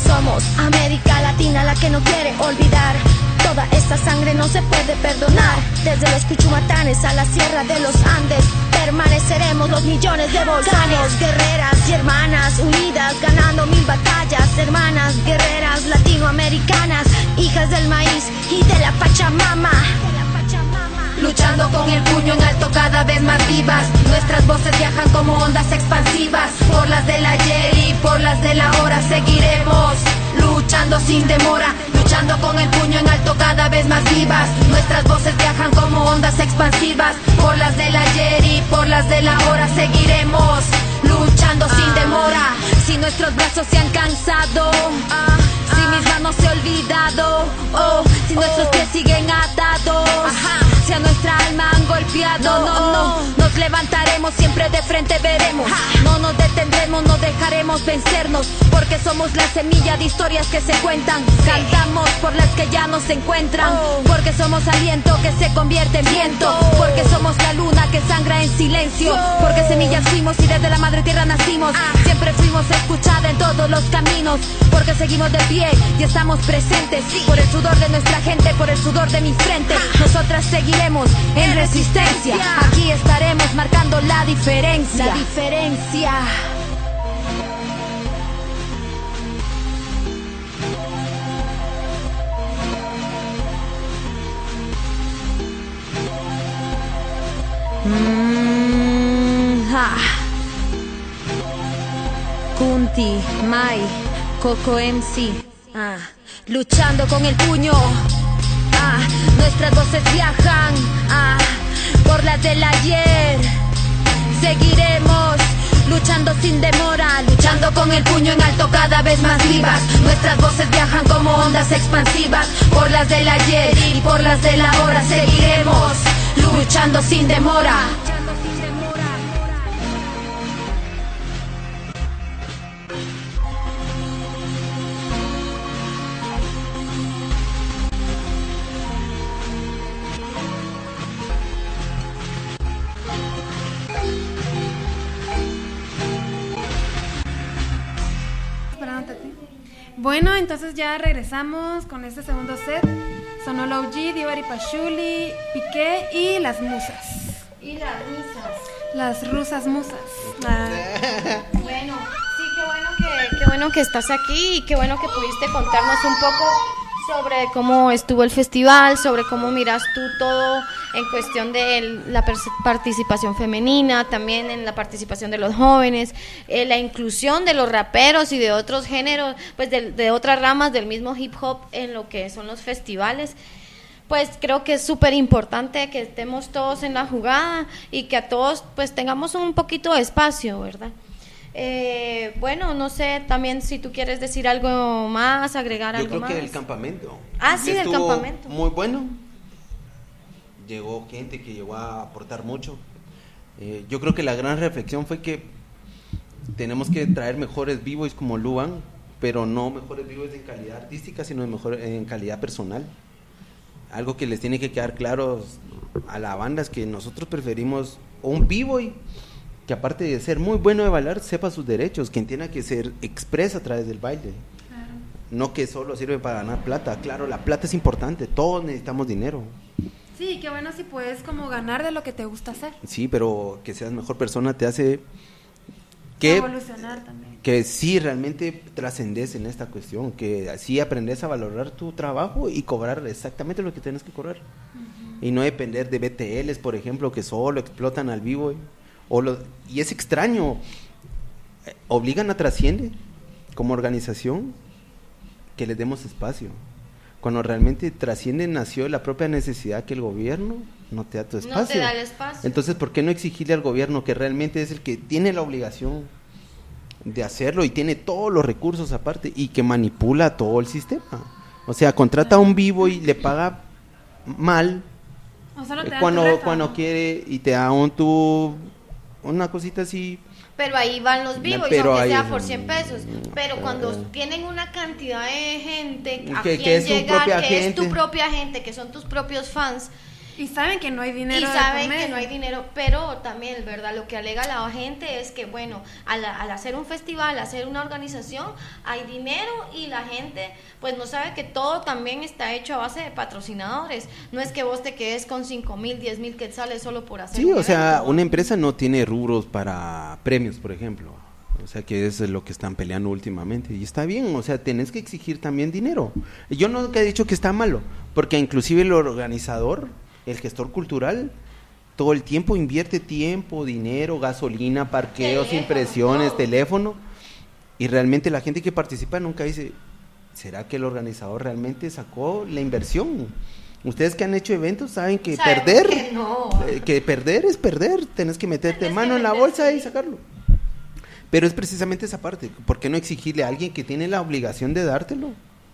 Somos América Latina la que no quiere olvidar. Toda esta sangre no se puede perdonar. Desde los Cuchumatanes a la Sierra de los Andes, permaneceremos los millones de volcanes. Guerreras y hermanas unidas, ganando mil batallas. Hermanas, guerreras latinoamericanas, hijas del maíz y de la Pachamama. Luchando con el puño en alto, cada vez más vivas. Nuestras voces viajan como ondas expansivas. Por las del ayer y por las de la hora seguiremos luchando sin demora. Luchando con el puño en alto, cada vez más vivas. Nuestras voces viajan como ondas expansivas. Por las del ayer y por las de la hora seguiremos luchando sin demora. Si nuestros brazos se han cansado, ah, si mis manos se han olvidado, oh, si nuestros pies siguen atados, ajá, si a nuestra alma han golpeado, no, no, no, nos levantaremos, siempre de frente veremos, no nos detendremos, no dejaremos vencernos, porque somos la semilla de historias que se cuentan, cantamos por las que ya no se encuentran, porque somos aliento que se convierte en viento, porque somos la luna que sangra en silencio, porque semillas fuimos y desde la madre tierra nacimos, siempre fuimos escuchada en todos los caminos, porque seguimos de pie y estamos presentes, por el sudor de nuestra gente, por el sudor de mi frente, nosotras seguiremos en resistencia, aquí estaremos marcando la diferencia, la diferencia. Mm, ah. Kunti, Mai, Coco M C, ah. Luchando con el puño, ah. Nuestras voces viajan, ah. Por las del ayer, seguiremos luchando sin demora, luchando con el puño en alto, cada vez más vivas. Nuestras voces viajan como ondas expansivas, por las del ayer y por las de la hora seguiremos luchando sin demora. Bueno, entonces ya regresamos con este segundo set. Sonó Low G, Divari Pachuli, Piqué y las musas. Y las rusas. Las rusas musas. Ah. Bueno, sí, qué bueno que, qué bueno que estás aquí y qué bueno que pudiste contarnos un poco sobre cómo estuvo el festival, sobre cómo miras tú todo en cuestión de el, la participación femenina, también en la participación de los jóvenes, eh, la inclusión de los raperos y de otros géneros, pues de, de otras ramas del mismo hip hop en lo que son los festivales. Pues creo que es súper importante que estemos todos en la jugada y que a todos pues tengamos un poquito de espacio, ¿verdad? Eh, bueno, no sé, también si tú quieres decir algo más, agregar Yo algo más. creo que del campamento. Ah, sí, del Estuvo campamento. Muy bueno. Llegó gente que llegó a aportar mucho. Eh, yo creo que la gran reflexión fue que tenemos que traer mejores b-boys como Luan, pero no mejores b-boys en calidad artística, sino mejor en calidad personal. Algo que les tiene que quedar claro a la banda es que nosotros preferimos un b-boy que aparte de ser muy bueno de bailar, sepa sus derechos, quien tiene que ser expresa a través del baile. Claro. No que solo sirve para ganar plata. Claro, la plata es importante, todos necesitamos dinero. Sí, qué bueno si puedes como ganar de lo que te gusta hacer. Sí, pero que seas mejor persona te hace que evolucionar también. Que sí realmente trascendes en esta cuestión, que así aprendes a valorar tu trabajo y cobrar exactamente lo que tienes que cobrar. Uh-huh. Y no depender de B T Ls, por ejemplo, que solo explotan al vivo. O lo, y es extraño, obligan a Trasciende como organización que les demos espacio, cuando realmente Trasciende nació de la propia necesidad que el gobierno no te da tu espacio. No te da el espacio. Entonces, ¿por qué no exigirle al gobierno, que realmente es el que tiene la obligación de hacerlo y tiene todos los recursos aparte y que manipula todo el sistema? O sea, contrata a un vivo y le paga mal o solo te cuando, da cuando quiere y te da un tu... una cosita así. Pero ahí van los vivos, pero aunque ahí, sea por cien pesos. Pero cuando eh, tienen una cantidad de gente a que, quien que es llegar, que gente. es tu propia gente, que son tus propios fans, Y saben que no hay dinero. Y de saben por medio. que no hay dinero, pero también, ¿verdad? Lo que alega la gente es que, bueno, al, al hacer un festival, hacer una organización, hay dinero y la gente, pues, no sabe que todo también está hecho a base de patrocinadores. No es que vos te quedes con cinco mil, diez mil quetzales solo por hacer Sí, un o sea, evento. una empresa no tiene rubros para premios, por ejemplo. O sea, que es lo que están peleando últimamente. Y está bien, o sea, tenés que exigir también dinero. Yo nunca he dicho que está malo, porque inclusive el organizador, el gestor cultural, todo el tiempo invierte tiempo, dinero, gasolina, parqueos, Teléfono, impresiones, todo. teléfono. Y realmente la gente que participa nunca dice, ¿será que el organizador realmente sacó la inversión? Ustedes que han hecho eventos saben que Sabemos perder, que no. eh, que perder es perder, tenés que meterte Tenés mano que en la meter, bolsa sí. y sacarlo. Pero es precisamente esa parte, ¿por qué no exigirle a alguien que tiene la obligación de dártelo?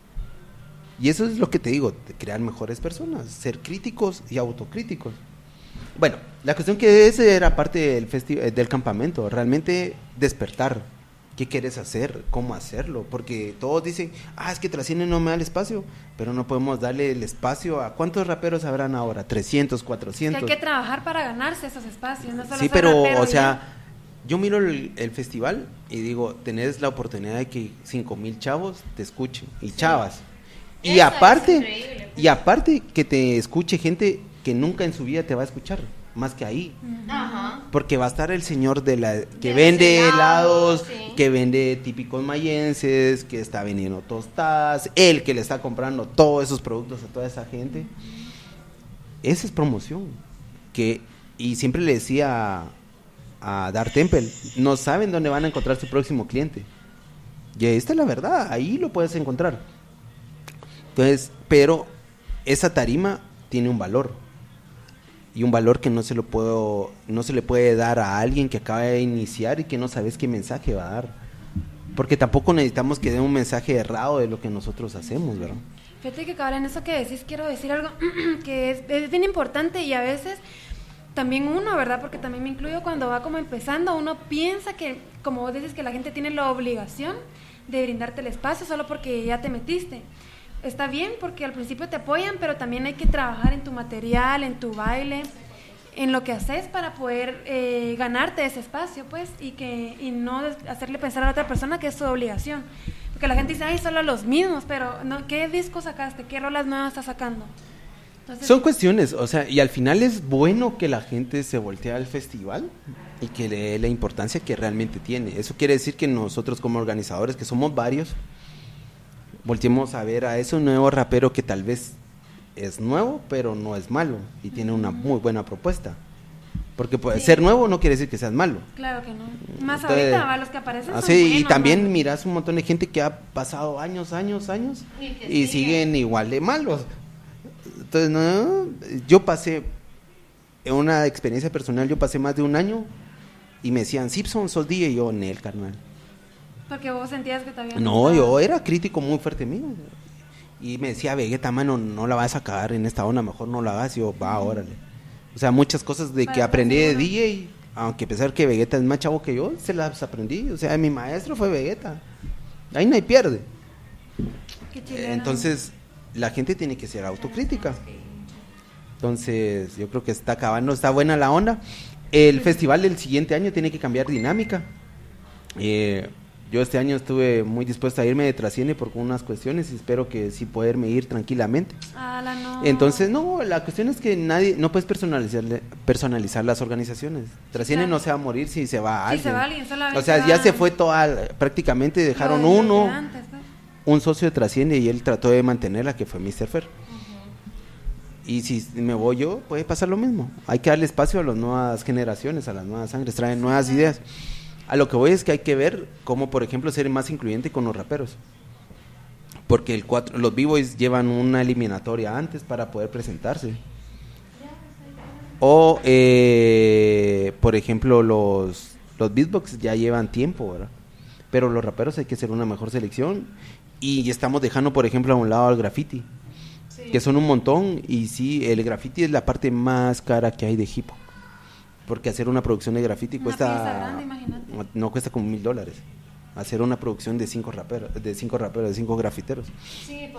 Y eso es lo que te digo, de crear mejores personas, ser críticos y autocríticos. Bueno, la cuestión que ese era parte del, festi- eh, del campamento, realmente despertar. ¿Qué quieres hacer? ¿Cómo hacerlo? Porque todos dicen, ah, es que Trasciende no me da el espacio, pero no podemos darle el espacio a... ¿Cuántos raperos habrán ahora? trescientos, Que cuatrocientos. hay que trabajar para ganarse esos espacios, no solo Sí, ser pero, rapero o y sea, yo miro el, el festival y digo, tenés la oportunidad de que cinco mil chavos te escuchen, y chavas. Y Eso es aparte, increíble. y aparte que te escuche gente que nunca en su vida te va a escuchar, más que ahí. Ajá. Porque va a estar el señor de la que De vende los helados, helados, sí. que vende típicos mayenses, que está vendiendo tostadas, el que le está comprando todos esos productos a toda esa gente. Esa es promoción. Que, y siempre le decía a, a Dar Temple, no saben dónde van a encontrar su próximo cliente. Y esta es la verdad, ahí lo puedes encontrar. Entonces, pero esa tarima tiene un valor. Y un valor que no se lo puedo, no se le puede dar a alguien que acaba de iniciar y que no sabes qué mensaje va a dar. Porque tampoco necesitamos que dé un mensaje errado de lo que nosotros hacemos, ¿verdad? Fíjate que cabrón, en eso que decís quiero decir algo que es, es bien importante y a veces también uno, ¿verdad? Porque también me incluyo cuando va como empezando, uno piensa que, como vos dices, que la gente tiene la obligación de brindarte el espacio solo porque ya te metiste. Está bien porque al principio te apoyan, pero también hay que trabajar en tu material, en tu baile, en lo que haces para poder eh, ganarte ese espacio, pues, y que y no hacerle pensar a la otra persona que es su obligación. Porque la gente dice, ay, solo los mismos, pero no, ¿qué discos sacaste? ¿Qué rolas nuevas estás sacando? Entonces, Son cuestiones, o sea, y al final es bueno que la gente se voltee al festival y que le dé la importancia que realmente tiene. Eso quiere decir que nosotros como organizadores, que somos varios, volteemos a ver a ese nuevo rapero que tal vez es nuevo, pero no es malo y tiene una muy buena propuesta. Porque puede Sí. ser nuevo no quiere decir que seas malo. claro que no. Más Entonces, ahorita, ¿va? Los que aparecen son así, y buenos, también ¿no? miras un montón de gente que ha pasado años, años, años Y que y sigue. siguen igual de malos. Entonces, no, yo pasé, en una experiencia personal, yo pasé más de un año y me decían, Simpson, sos D J, y yo, Nel, carnal. Porque vos sentías que te habían... No, yo era crítico muy fuerte mío. Y me decía, Vegeta, mano, no la vas a cagar en esta onda, mejor no la hagas. Y yo, va, órale. O sea, muchas cosas de que Para aprendí de seguro. D J, aunque a pesar que Vegeta es más chavo que yo, se las aprendí. O sea, mi maestro fue Vegeta. Ahí no hay pierde. Qué chileno. Entonces, la gente tiene que ser autocrítica. Entonces, yo creo que está acabando, está buena la onda. El festival del siguiente año tiene que cambiar dinámica. Eh, yo este año estuve muy dispuesto a irme de Trasciende por unas cuestiones y espero que sí poderme ir tranquilamente. Ala, no. Entonces, no, la cuestión es que nadie, no puedes personalizar, personalizar las organizaciones. Trasciende Claro. no se va a morir si se va Si alguien. se va alguien, solamente O sea, ya va- se fue toda, prácticamente dejaron Lo de- lo de uno, antes, ¿no? un socio de Trasciende y él trató de mantenerla, que fue mister Fer. Y si me voy yo, puede pasar lo mismo. Hay que darle espacio a las nuevas generaciones, a las nuevas sangres, traen nuevas ideas. A lo que voy es que hay que ver cómo, por ejemplo, ser más incluyente con los raperos. Porque el cuatro, los B-Boys llevan una eliminatoria antes para poder presentarse. O, eh, por ejemplo, los, los beatbox ya llevan tiempo, ¿verdad? Pero los raperos hay que hacer una mejor selección. Y estamos dejando, por ejemplo, a un lado al graffiti. Sí. Que son un montón. Y sí, el graffiti es la parte más cara que hay de hip hop. Porque hacer una producción de graffiti Una cuesta... pieza grande, imagínate. No cuesta como mil dólares. Hacer una producción de cinco raperos, de cinco raperos, de cinco grafiteros. Sí, por el...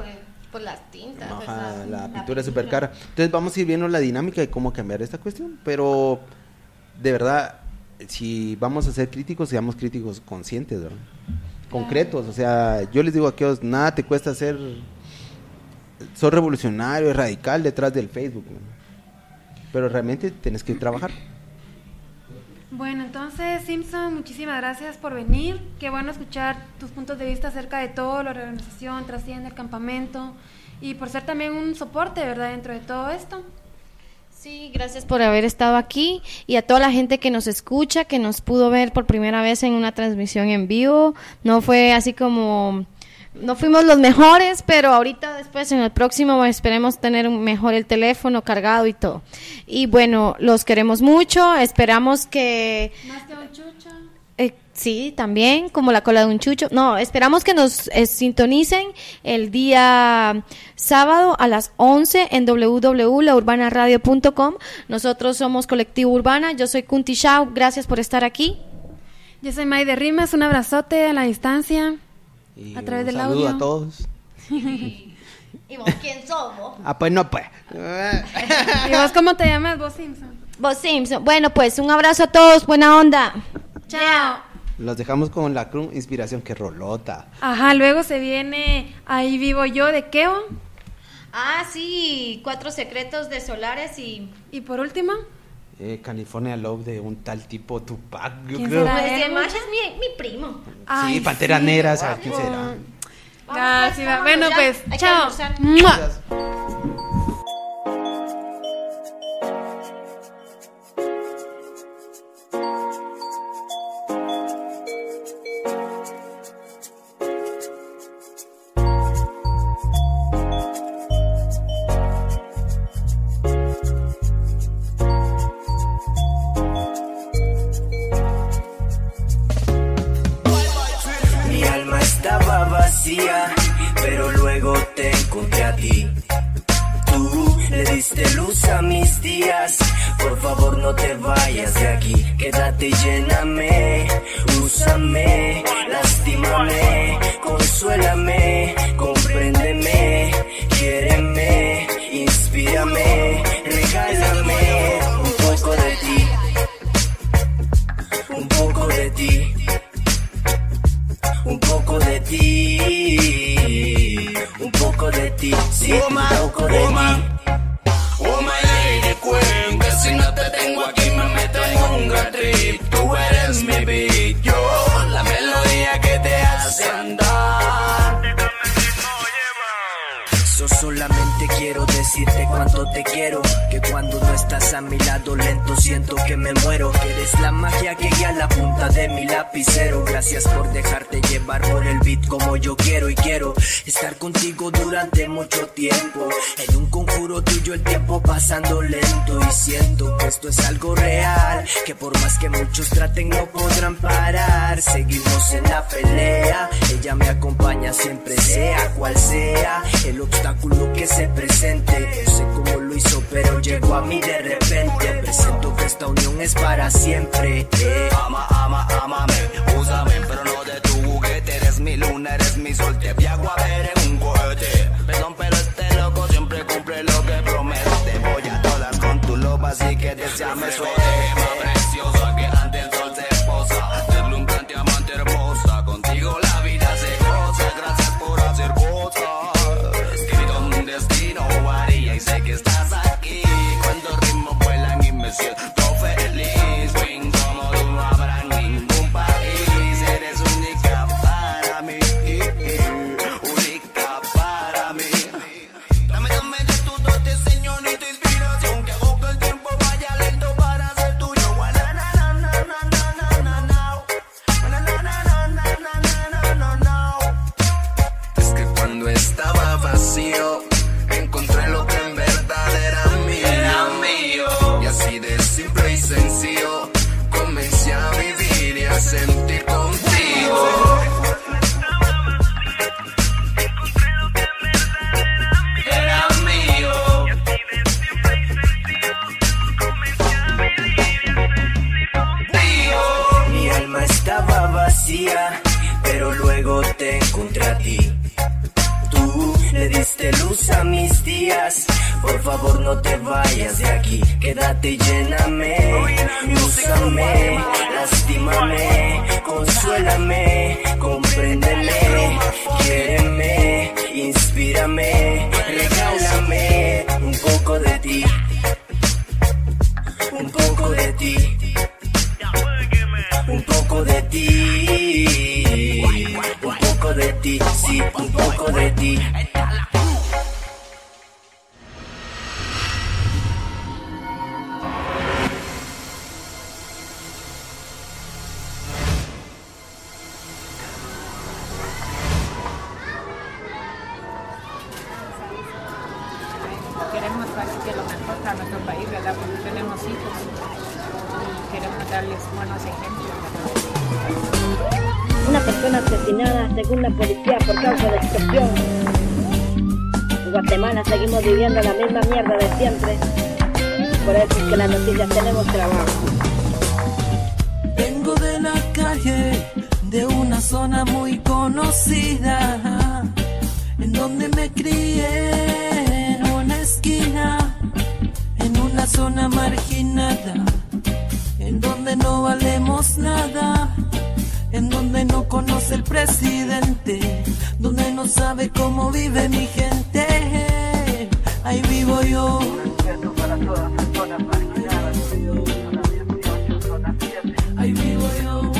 Por las tintas. Ajá, pues, la, la pintura es súper cara. Entonces vamos a ir viendo la dinámica de cómo cambiar esta cuestión. Pero, de verdad, si vamos a ser críticos, seamos críticos conscientes, ¿verdad? Concretos. O sea, yo les digo a aquellos, nada te cuesta ser... Sos revolucionario, radical detrás del Facebook, ¿no? Pero realmente tienes que trabajar. Bueno, entonces, Simpson, muchísimas gracias por venir. Qué bueno escuchar tus puntos de vista acerca de todo, la organización, Trasciende, el campamento, y por ser también un soporte, ¿verdad?, dentro de todo esto. Sí, gracias por haber estado aquí, y a toda la gente que nos escucha, que nos pudo ver por primera vez en una transmisión en vivo. No fue así como... No fuimos los mejores, pero ahorita después en el próximo esperemos tener mejor el teléfono cargado y todo. Y bueno, los queremos mucho, esperamos que... ¿Más que un chucho? Eh, sí, también, como la cola de un chucho. No, esperamos que nos eh, sintonicen el día sábado a las once en doble u doble u punto la urbana radio punto com. Nosotros somos Colectivo Urbana, yo soy Kunti Shao, gracias por estar aquí. Yo soy May de Rimas, un abrazote a la distancia. Y a través un del saludo audio. a todos. ¿Y vos quién somos? Ah, pues no, pues. ¿Y vos cómo te llamas, vos Simpson? Vos Simpson. Bueno, pues un abrazo a todos, buena onda. Chao. Los dejamos con la Cruz Inspiración, que rolota. Ajá, luego se viene Ahí Vivo Yo de Keo. Ah, sí, Cuatro Secretos de Solares y... ¿Y por último? Eh, California Love de un tal tipo Tupac, yo ¿Quién creo. será? Pues de Macha es mi, mi primo. Sí, Ay, Pantera sí. Negra, ¿sabes quién será? Vamos, Vamos, sí, pues, va. Bueno, ya. pues, Hay que chao. almorzar. ¡Mua! Mi alma estaba vacía, pero luego te encontré a ti. Tú le diste luz a mis días, por favor no te vayas de aquí. Quédate y lléname, úsame, lastímame, consuélame, compréndeme, quiéreme, inspírame, regálame un poco de ti, un poco de ti. Un poco de ti, un poco de ti, sí, un poco de ti. Oh my lady queen, que si no te tengo aquí me meto en un gran trip. Tú eres mi beat, yo, la melodía que te hace andar. So solamente quiero decirte cuánto te quiero, que cuando no estás a mi lado lento siento que me muero. Que eres la magia que guía la punta de mi lapicero. Gracias por dejarte llevar por el beat como yo quiero, y quiero estar contigo durante mucho tiempo. En un conjuro tuyo el tiempo pasando lento, y siento que esto es algo real, que por más que muchos traten no podrán parar. Seguimos en la pelea, ella me acompaña siempre, sea cual sea el obstáculo que se presente. No sé cómo lo hizo, pero llegó a mí de repente. Presento que esta unión es para siempre. eh. Ama, ama, amame, úsame, pero no de tu juguete. Eres mi luna, eres mi sol, te viajo a ver en un cohete. Perdón, pero este loco siempre cumple lo que promete. Te voy a todas con tu loba, así que deseame suerte. Más preciosa que ante el sol se posa, deslumbrante, amante, hermosa. Contigo la vida se goza, gracias por hacer cosas. Escrito un destino varía y sé que estás aquí. Cuando el ritmo vuelan y me siento feliz. Swing como tú no habrá en ningún país. Eres única para mí, única para mí. Dame, dame de tu dote, Señor, y tu inspiración, que hago que el tiempo vaya lento para ser tuyo. Na, na, na, na, na, na, na, na, na. Na, na, na, na, na, na, na, na. Es que cuando estaba vacío encontré lo que en verdad era mío. Era mío. Y así de simple y sencillo comencé a vivir y a sentir contigo. Era mío. Mi alma estaba vacía, pero luego te encontré a ti. Tú le diste luz a mis días. Por favor no te vayas de aquí, quédate y lléname. Úsame, lastímame, consuélame, compréndeme, quiéreme, inspírame, regálame un poco de ti, un poco de ti, un poco de ti, un poco de ti, sí, un poco de ti. Queremos que lo mejor para nuestro país, ¿verdad? Porque tenemos hijos y queremos darles buenos ejemplos. Una persona asesinada según la policía por causa de extorsión. En Guatemala seguimos viviendo la misma mierda de siempre. Por eso es que las noticias tenemos trabajo. Vengo de la calle, de una zona muy conocida, en donde me crié, en una esquina, en una zona marginada, en donde no valemos nada, en donde no conoce el presidente, donde no sabe cómo vive mi gente. Ahí vivo yo. Respeto para todas las personas marginadas. Ahí vivo yo.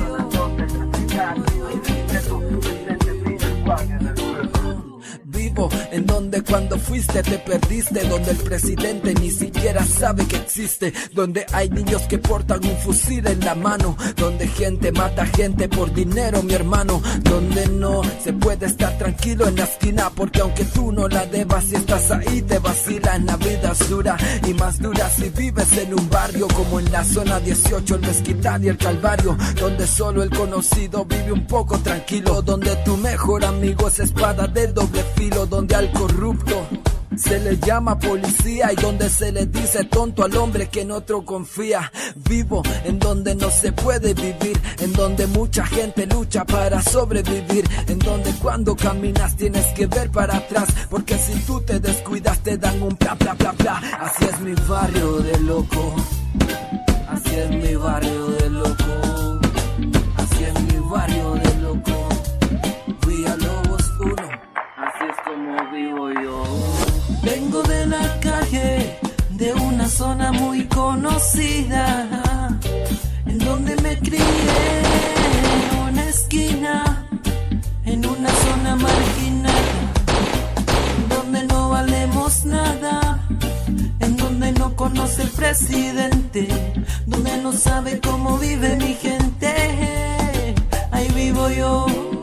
Vivo en donde cuando fuiste te perdiste, donde el presidente ni siquiera sabe que existe, donde hay niños que portan un fusil en la mano, donde gente mata gente por dinero, mi hermano, donde no se puede estar tranquilo en la esquina, porque aunque tú no la debas, si estás ahí te vacilan. La vida es dura y más dura si vives en un barrio como en la zona dieciocho, el Mezquital y el Calvario, donde solo el conocido vive un poco tranquilo, donde tu mejor amigo es espada de doble filo, donde al corrupto se le llama policía y donde se le dice tonto al hombre que en otro confía. Vivo en donde no se puede vivir, en donde mucha gente lucha para sobrevivir, en donde cuando caminas tienes que ver para atrás, porque si tú te descuidas te dan un bla bla bla bla. Así es mi barrio de loco, así es mi barrio de loco, así es mi barrio de loco. Villalobos uno, así es como vivo yo. Vengo de la calle, de una zona muy conocida, en donde me crié, en una esquina, en una zona marginada, en donde no valemos nada, en donde no conoce el presidente, donde no sabe cómo vive mi gente. Ahí vivo yo.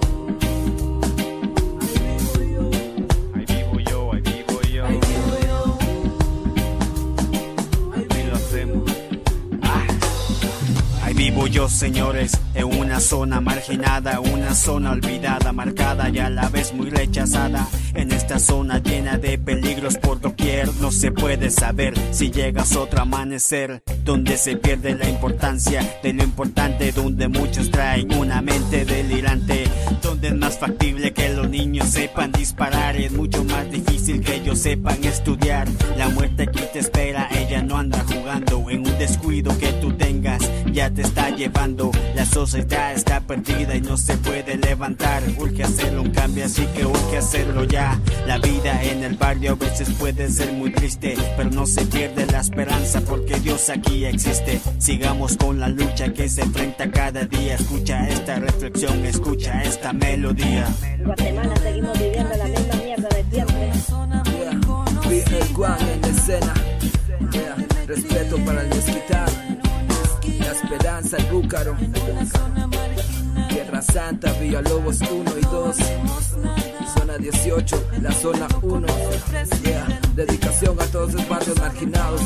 Vivo yo, señores, en una zona marginada, una zona olvidada, marcada y a la vez muy rechazada. En esta zona llena de peligros por doquier, no se puede saber si llegas otro amanecer, donde se pierde la importancia de lo importante, donde muchos traen una mente delirante, donde es más factible que los niños sepan disparar, es mucho más difícil que ellos sepan estudiar. La muerte aquí te espera, ella no anda jugando, en un descuido que tú tengas ya te está llevando. La sociedad está perdida y no se puede levantar. Urge hacer un cambio, así que urge hacerlo ya. La vida en el barrio a veces puede ser muy triste, pero no se pierde la esperanza porque Dios aquí existe. Sigamos con la lucha que se enfrenta cada día. Escucha esta reflexión, escucha esta melodía. En Guatemala seguimos viviendo la misma mierda de siempre. Vive el Guan en la escena. Yeah. Respeto para el Mezquital, La Esperanza, el Búcaro, Tierra Santa, Villalobos uno y dos, zona dieciocho, la zona uno. Yeah. Dedicación a todos los barrios marginados.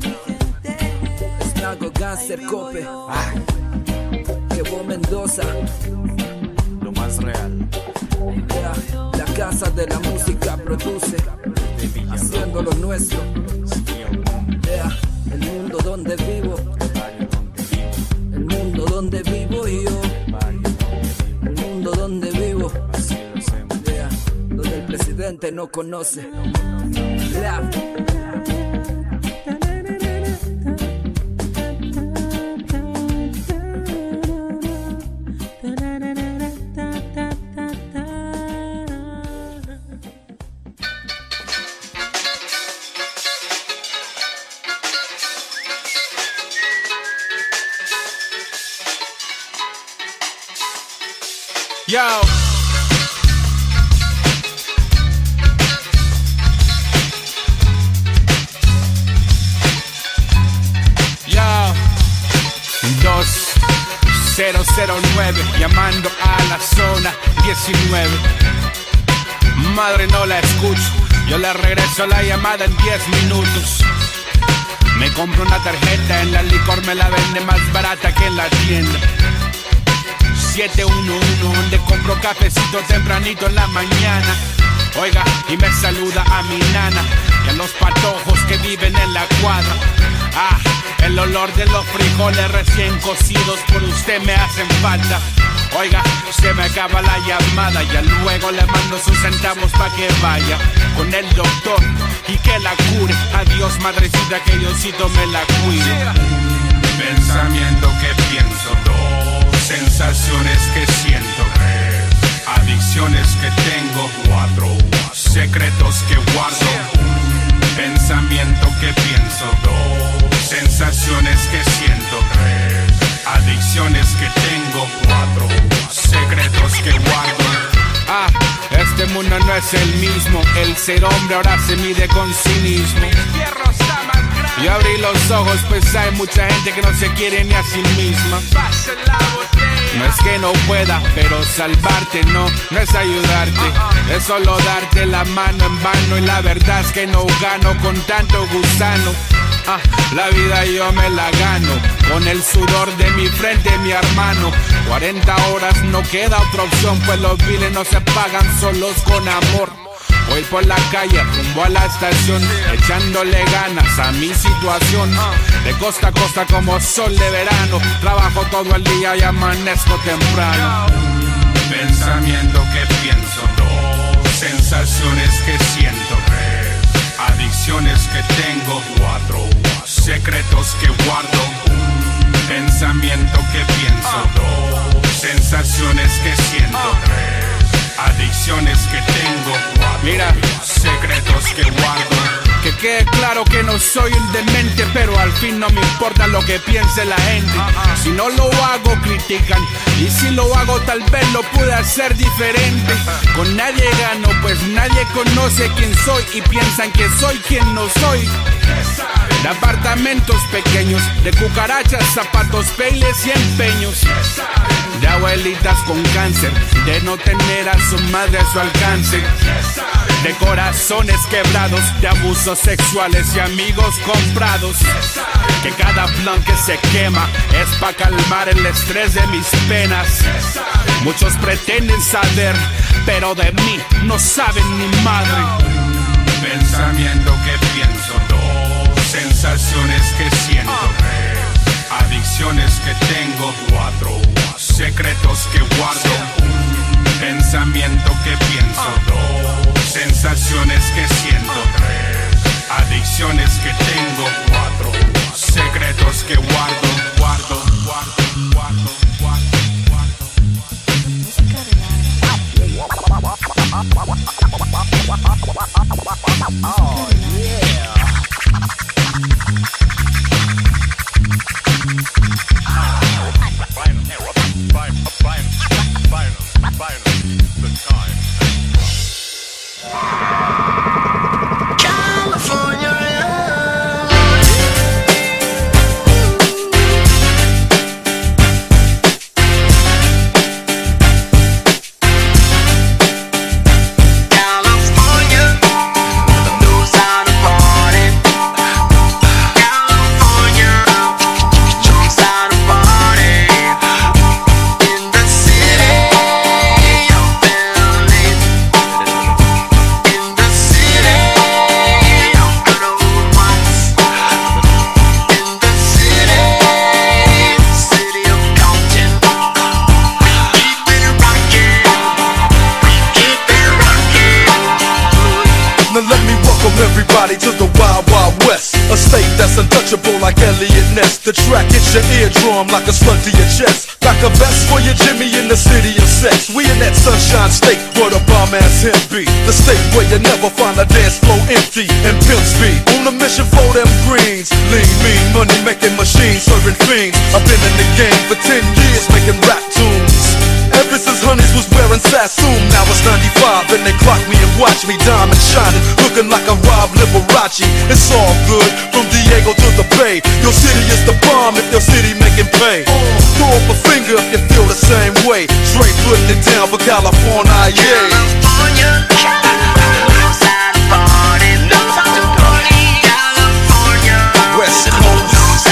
Snago, Gánster, Cope, ah. Evo Mendoza, lo más real. Yeah. La casa de la música produce, haciendo lo nuestro. Yeah. El mundo donde vivo, el mundo donde vivo yo, el mundo donde vivo, yeah. Donde el presidente gente no conoce. La. Yo. Yo. dos cero cero nueve llamando a la zona diecinueve. Madre, no la escucho, yo le regreso la llamada en diez minutos. Me compro una tarjeta, en la licor me la vende más barata que en la tienda. siete uno uno, donde compro cafecito tempranito en la mañana. Oiga, y me saluda a mi nana y a los patojos que viven en la cuadra. Ah, el olor de los frijoles recién cocidos por usted me hacen falta. Oiga, se me acaba la llamada, ya luego le mando sus centavos pa' que vaya con el doctor y que la cure. Adiós, madrecita, que Diosito me la cuide. Pensamiento que pienso, dos sensaciones que siento, tres adicciones que tengo, cuatro secretos que guardo. Pensamiento que pienso, dos sensaciones que siento, tres adicciones que tengo, cuatro secretos que guardo. Ah, este mundo no es el mismo, el ser hombre ahora se mide con cinismo. Yo abrí los ojos, pues hay mucha gente que no se quiere ni a sí misma. No es que no pueda, pero salvarte no, no es ayudarte. Es solo darte la mano en vano y la verdad es que no gano con tanto gusano. Ah, la vida yo me la gano con el sudor de mi frente, mi hermano. cuarenta horas no queda otra opción, pues los biles no se pagan solos con amor. Voy por la calle, rumbo a la estación, echándole ganas a mi situación. De costa a costa como sol de verano, trabajo todo el día y amanezco temprano. Pensamiento que pienso, dos sensaciones que siento, tres adicciones que tengo, cuatro secretos que guardo. Pensamiento que pienso, dos sensaciones que siento, tres adicciones que tengo, mira, secretos que guardo. Que quede claro que no soy un demente, pero al fin no me importa lo que piense la gente. Si no lo hago, critican, y si lo hago tal vez lo pude hacer diferente. Con nadie gano, pues nadie conoce quién soy y piensan que soy quien no soy. De apartamentos pequeños, de cucarachas, zapatos, peiles y empeños. De abuelitas con cáncer, de no tener a su madre a su alcance. De corazones quebrados, de abusos sexuales y amigos comprados. Que cada plan que se quema es pa' calmar el estrés de mis penas. Muchos pretenden saber, pero de mí no saben ni madre. Pensamiento que pienso, dos sensaciones que siento, tres adicciones que tengo, cuatro secretos que guardo. Pensamiento que pienso, dos sensaciones que siento, tres adicciones que tengo, cuatro secretos que guardo, guardo, guardo, guardo, guardo. Oh yeah. California, those Welcome everybody to the Wild Wild West, a state that's untouchable like Elliot Ness. The track hits your eardrum like a slug to your chest. Back a vest for your Jimmy in the city of sex. We in that sunshine state where the bomb ass him be. The state where you never find a dance floor empty and pimp speed. On a mission for them greens. Lean, mean, money making machines, serving fiends. I've been in the game for ten years making rap tunes. Ever since Honeys was wearing Sassoon, now it's ninety-five and they clock me and watch me diamond shining, looking like a Rob Liberace. It's all good from Diego to the Bay. Your city is the bomb if your city making pay. Throw up a finger if you feel the same way. Straight putting it down for California, yeah. California, West Coast.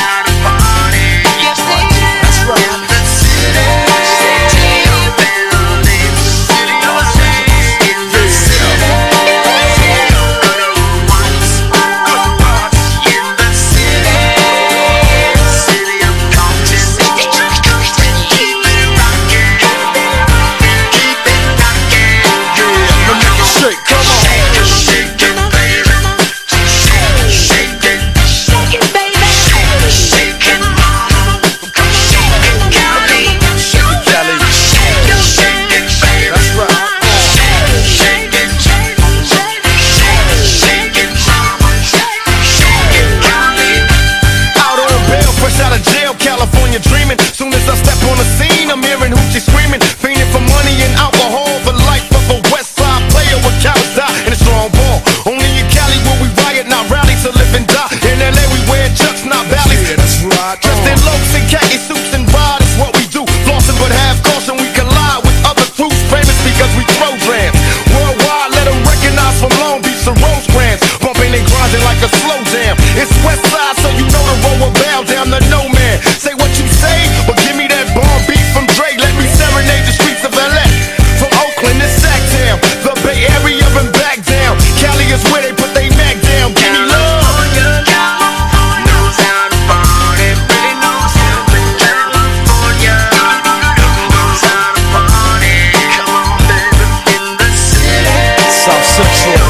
Dreaming, soon as I step on the scene, I'm hearing hoochie screaming, fiending for money and alcohol, the life of a West Side player with cowards die and a strong ball. Only in Cali will we riot, not rally to live and die. In L A we wear chucks, not valleys. Yeah, that's right. Dressed in loafs and khaki suits and ride is what we do. Flossing but have caution, we collide with other crews, famous because we throw drams. Worldwide, let them recognize from Long Beach to Rosecrans, bumping and grinding like a slow jam. It's West Side, so you know the road will bow down to no man. Say what you say, but give me that bomb beat from Dre. Let me serenade the streets of L A. From Oakland to Sacktown, the Bay Area and back down. Cali is where they put they neck down. Give me love. Knows how to party, really knows how to California. Knows how to party. Come on, baby, in the city. South Central.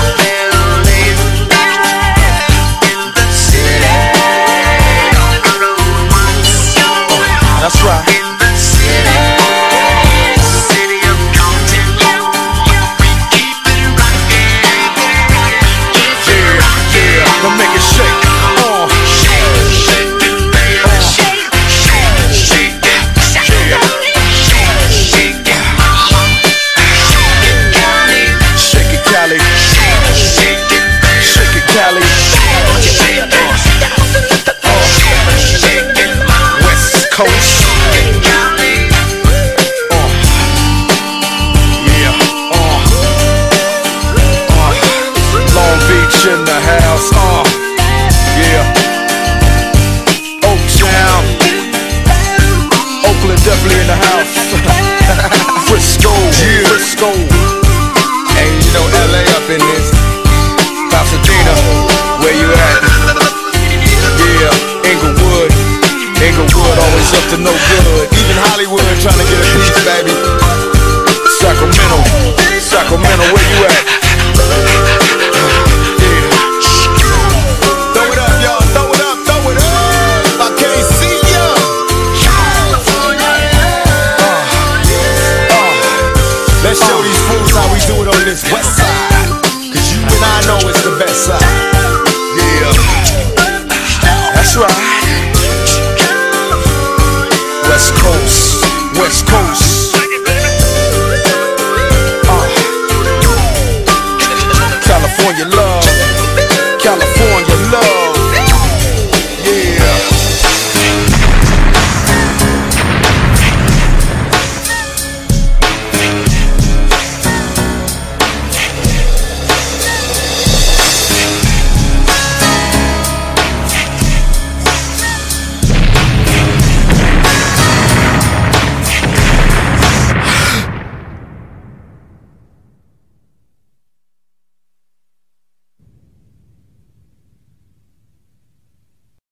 That's right. In the city, city of Compton, we keep it rockin', keep it rockin', yeah, yeah, we'll make it shake.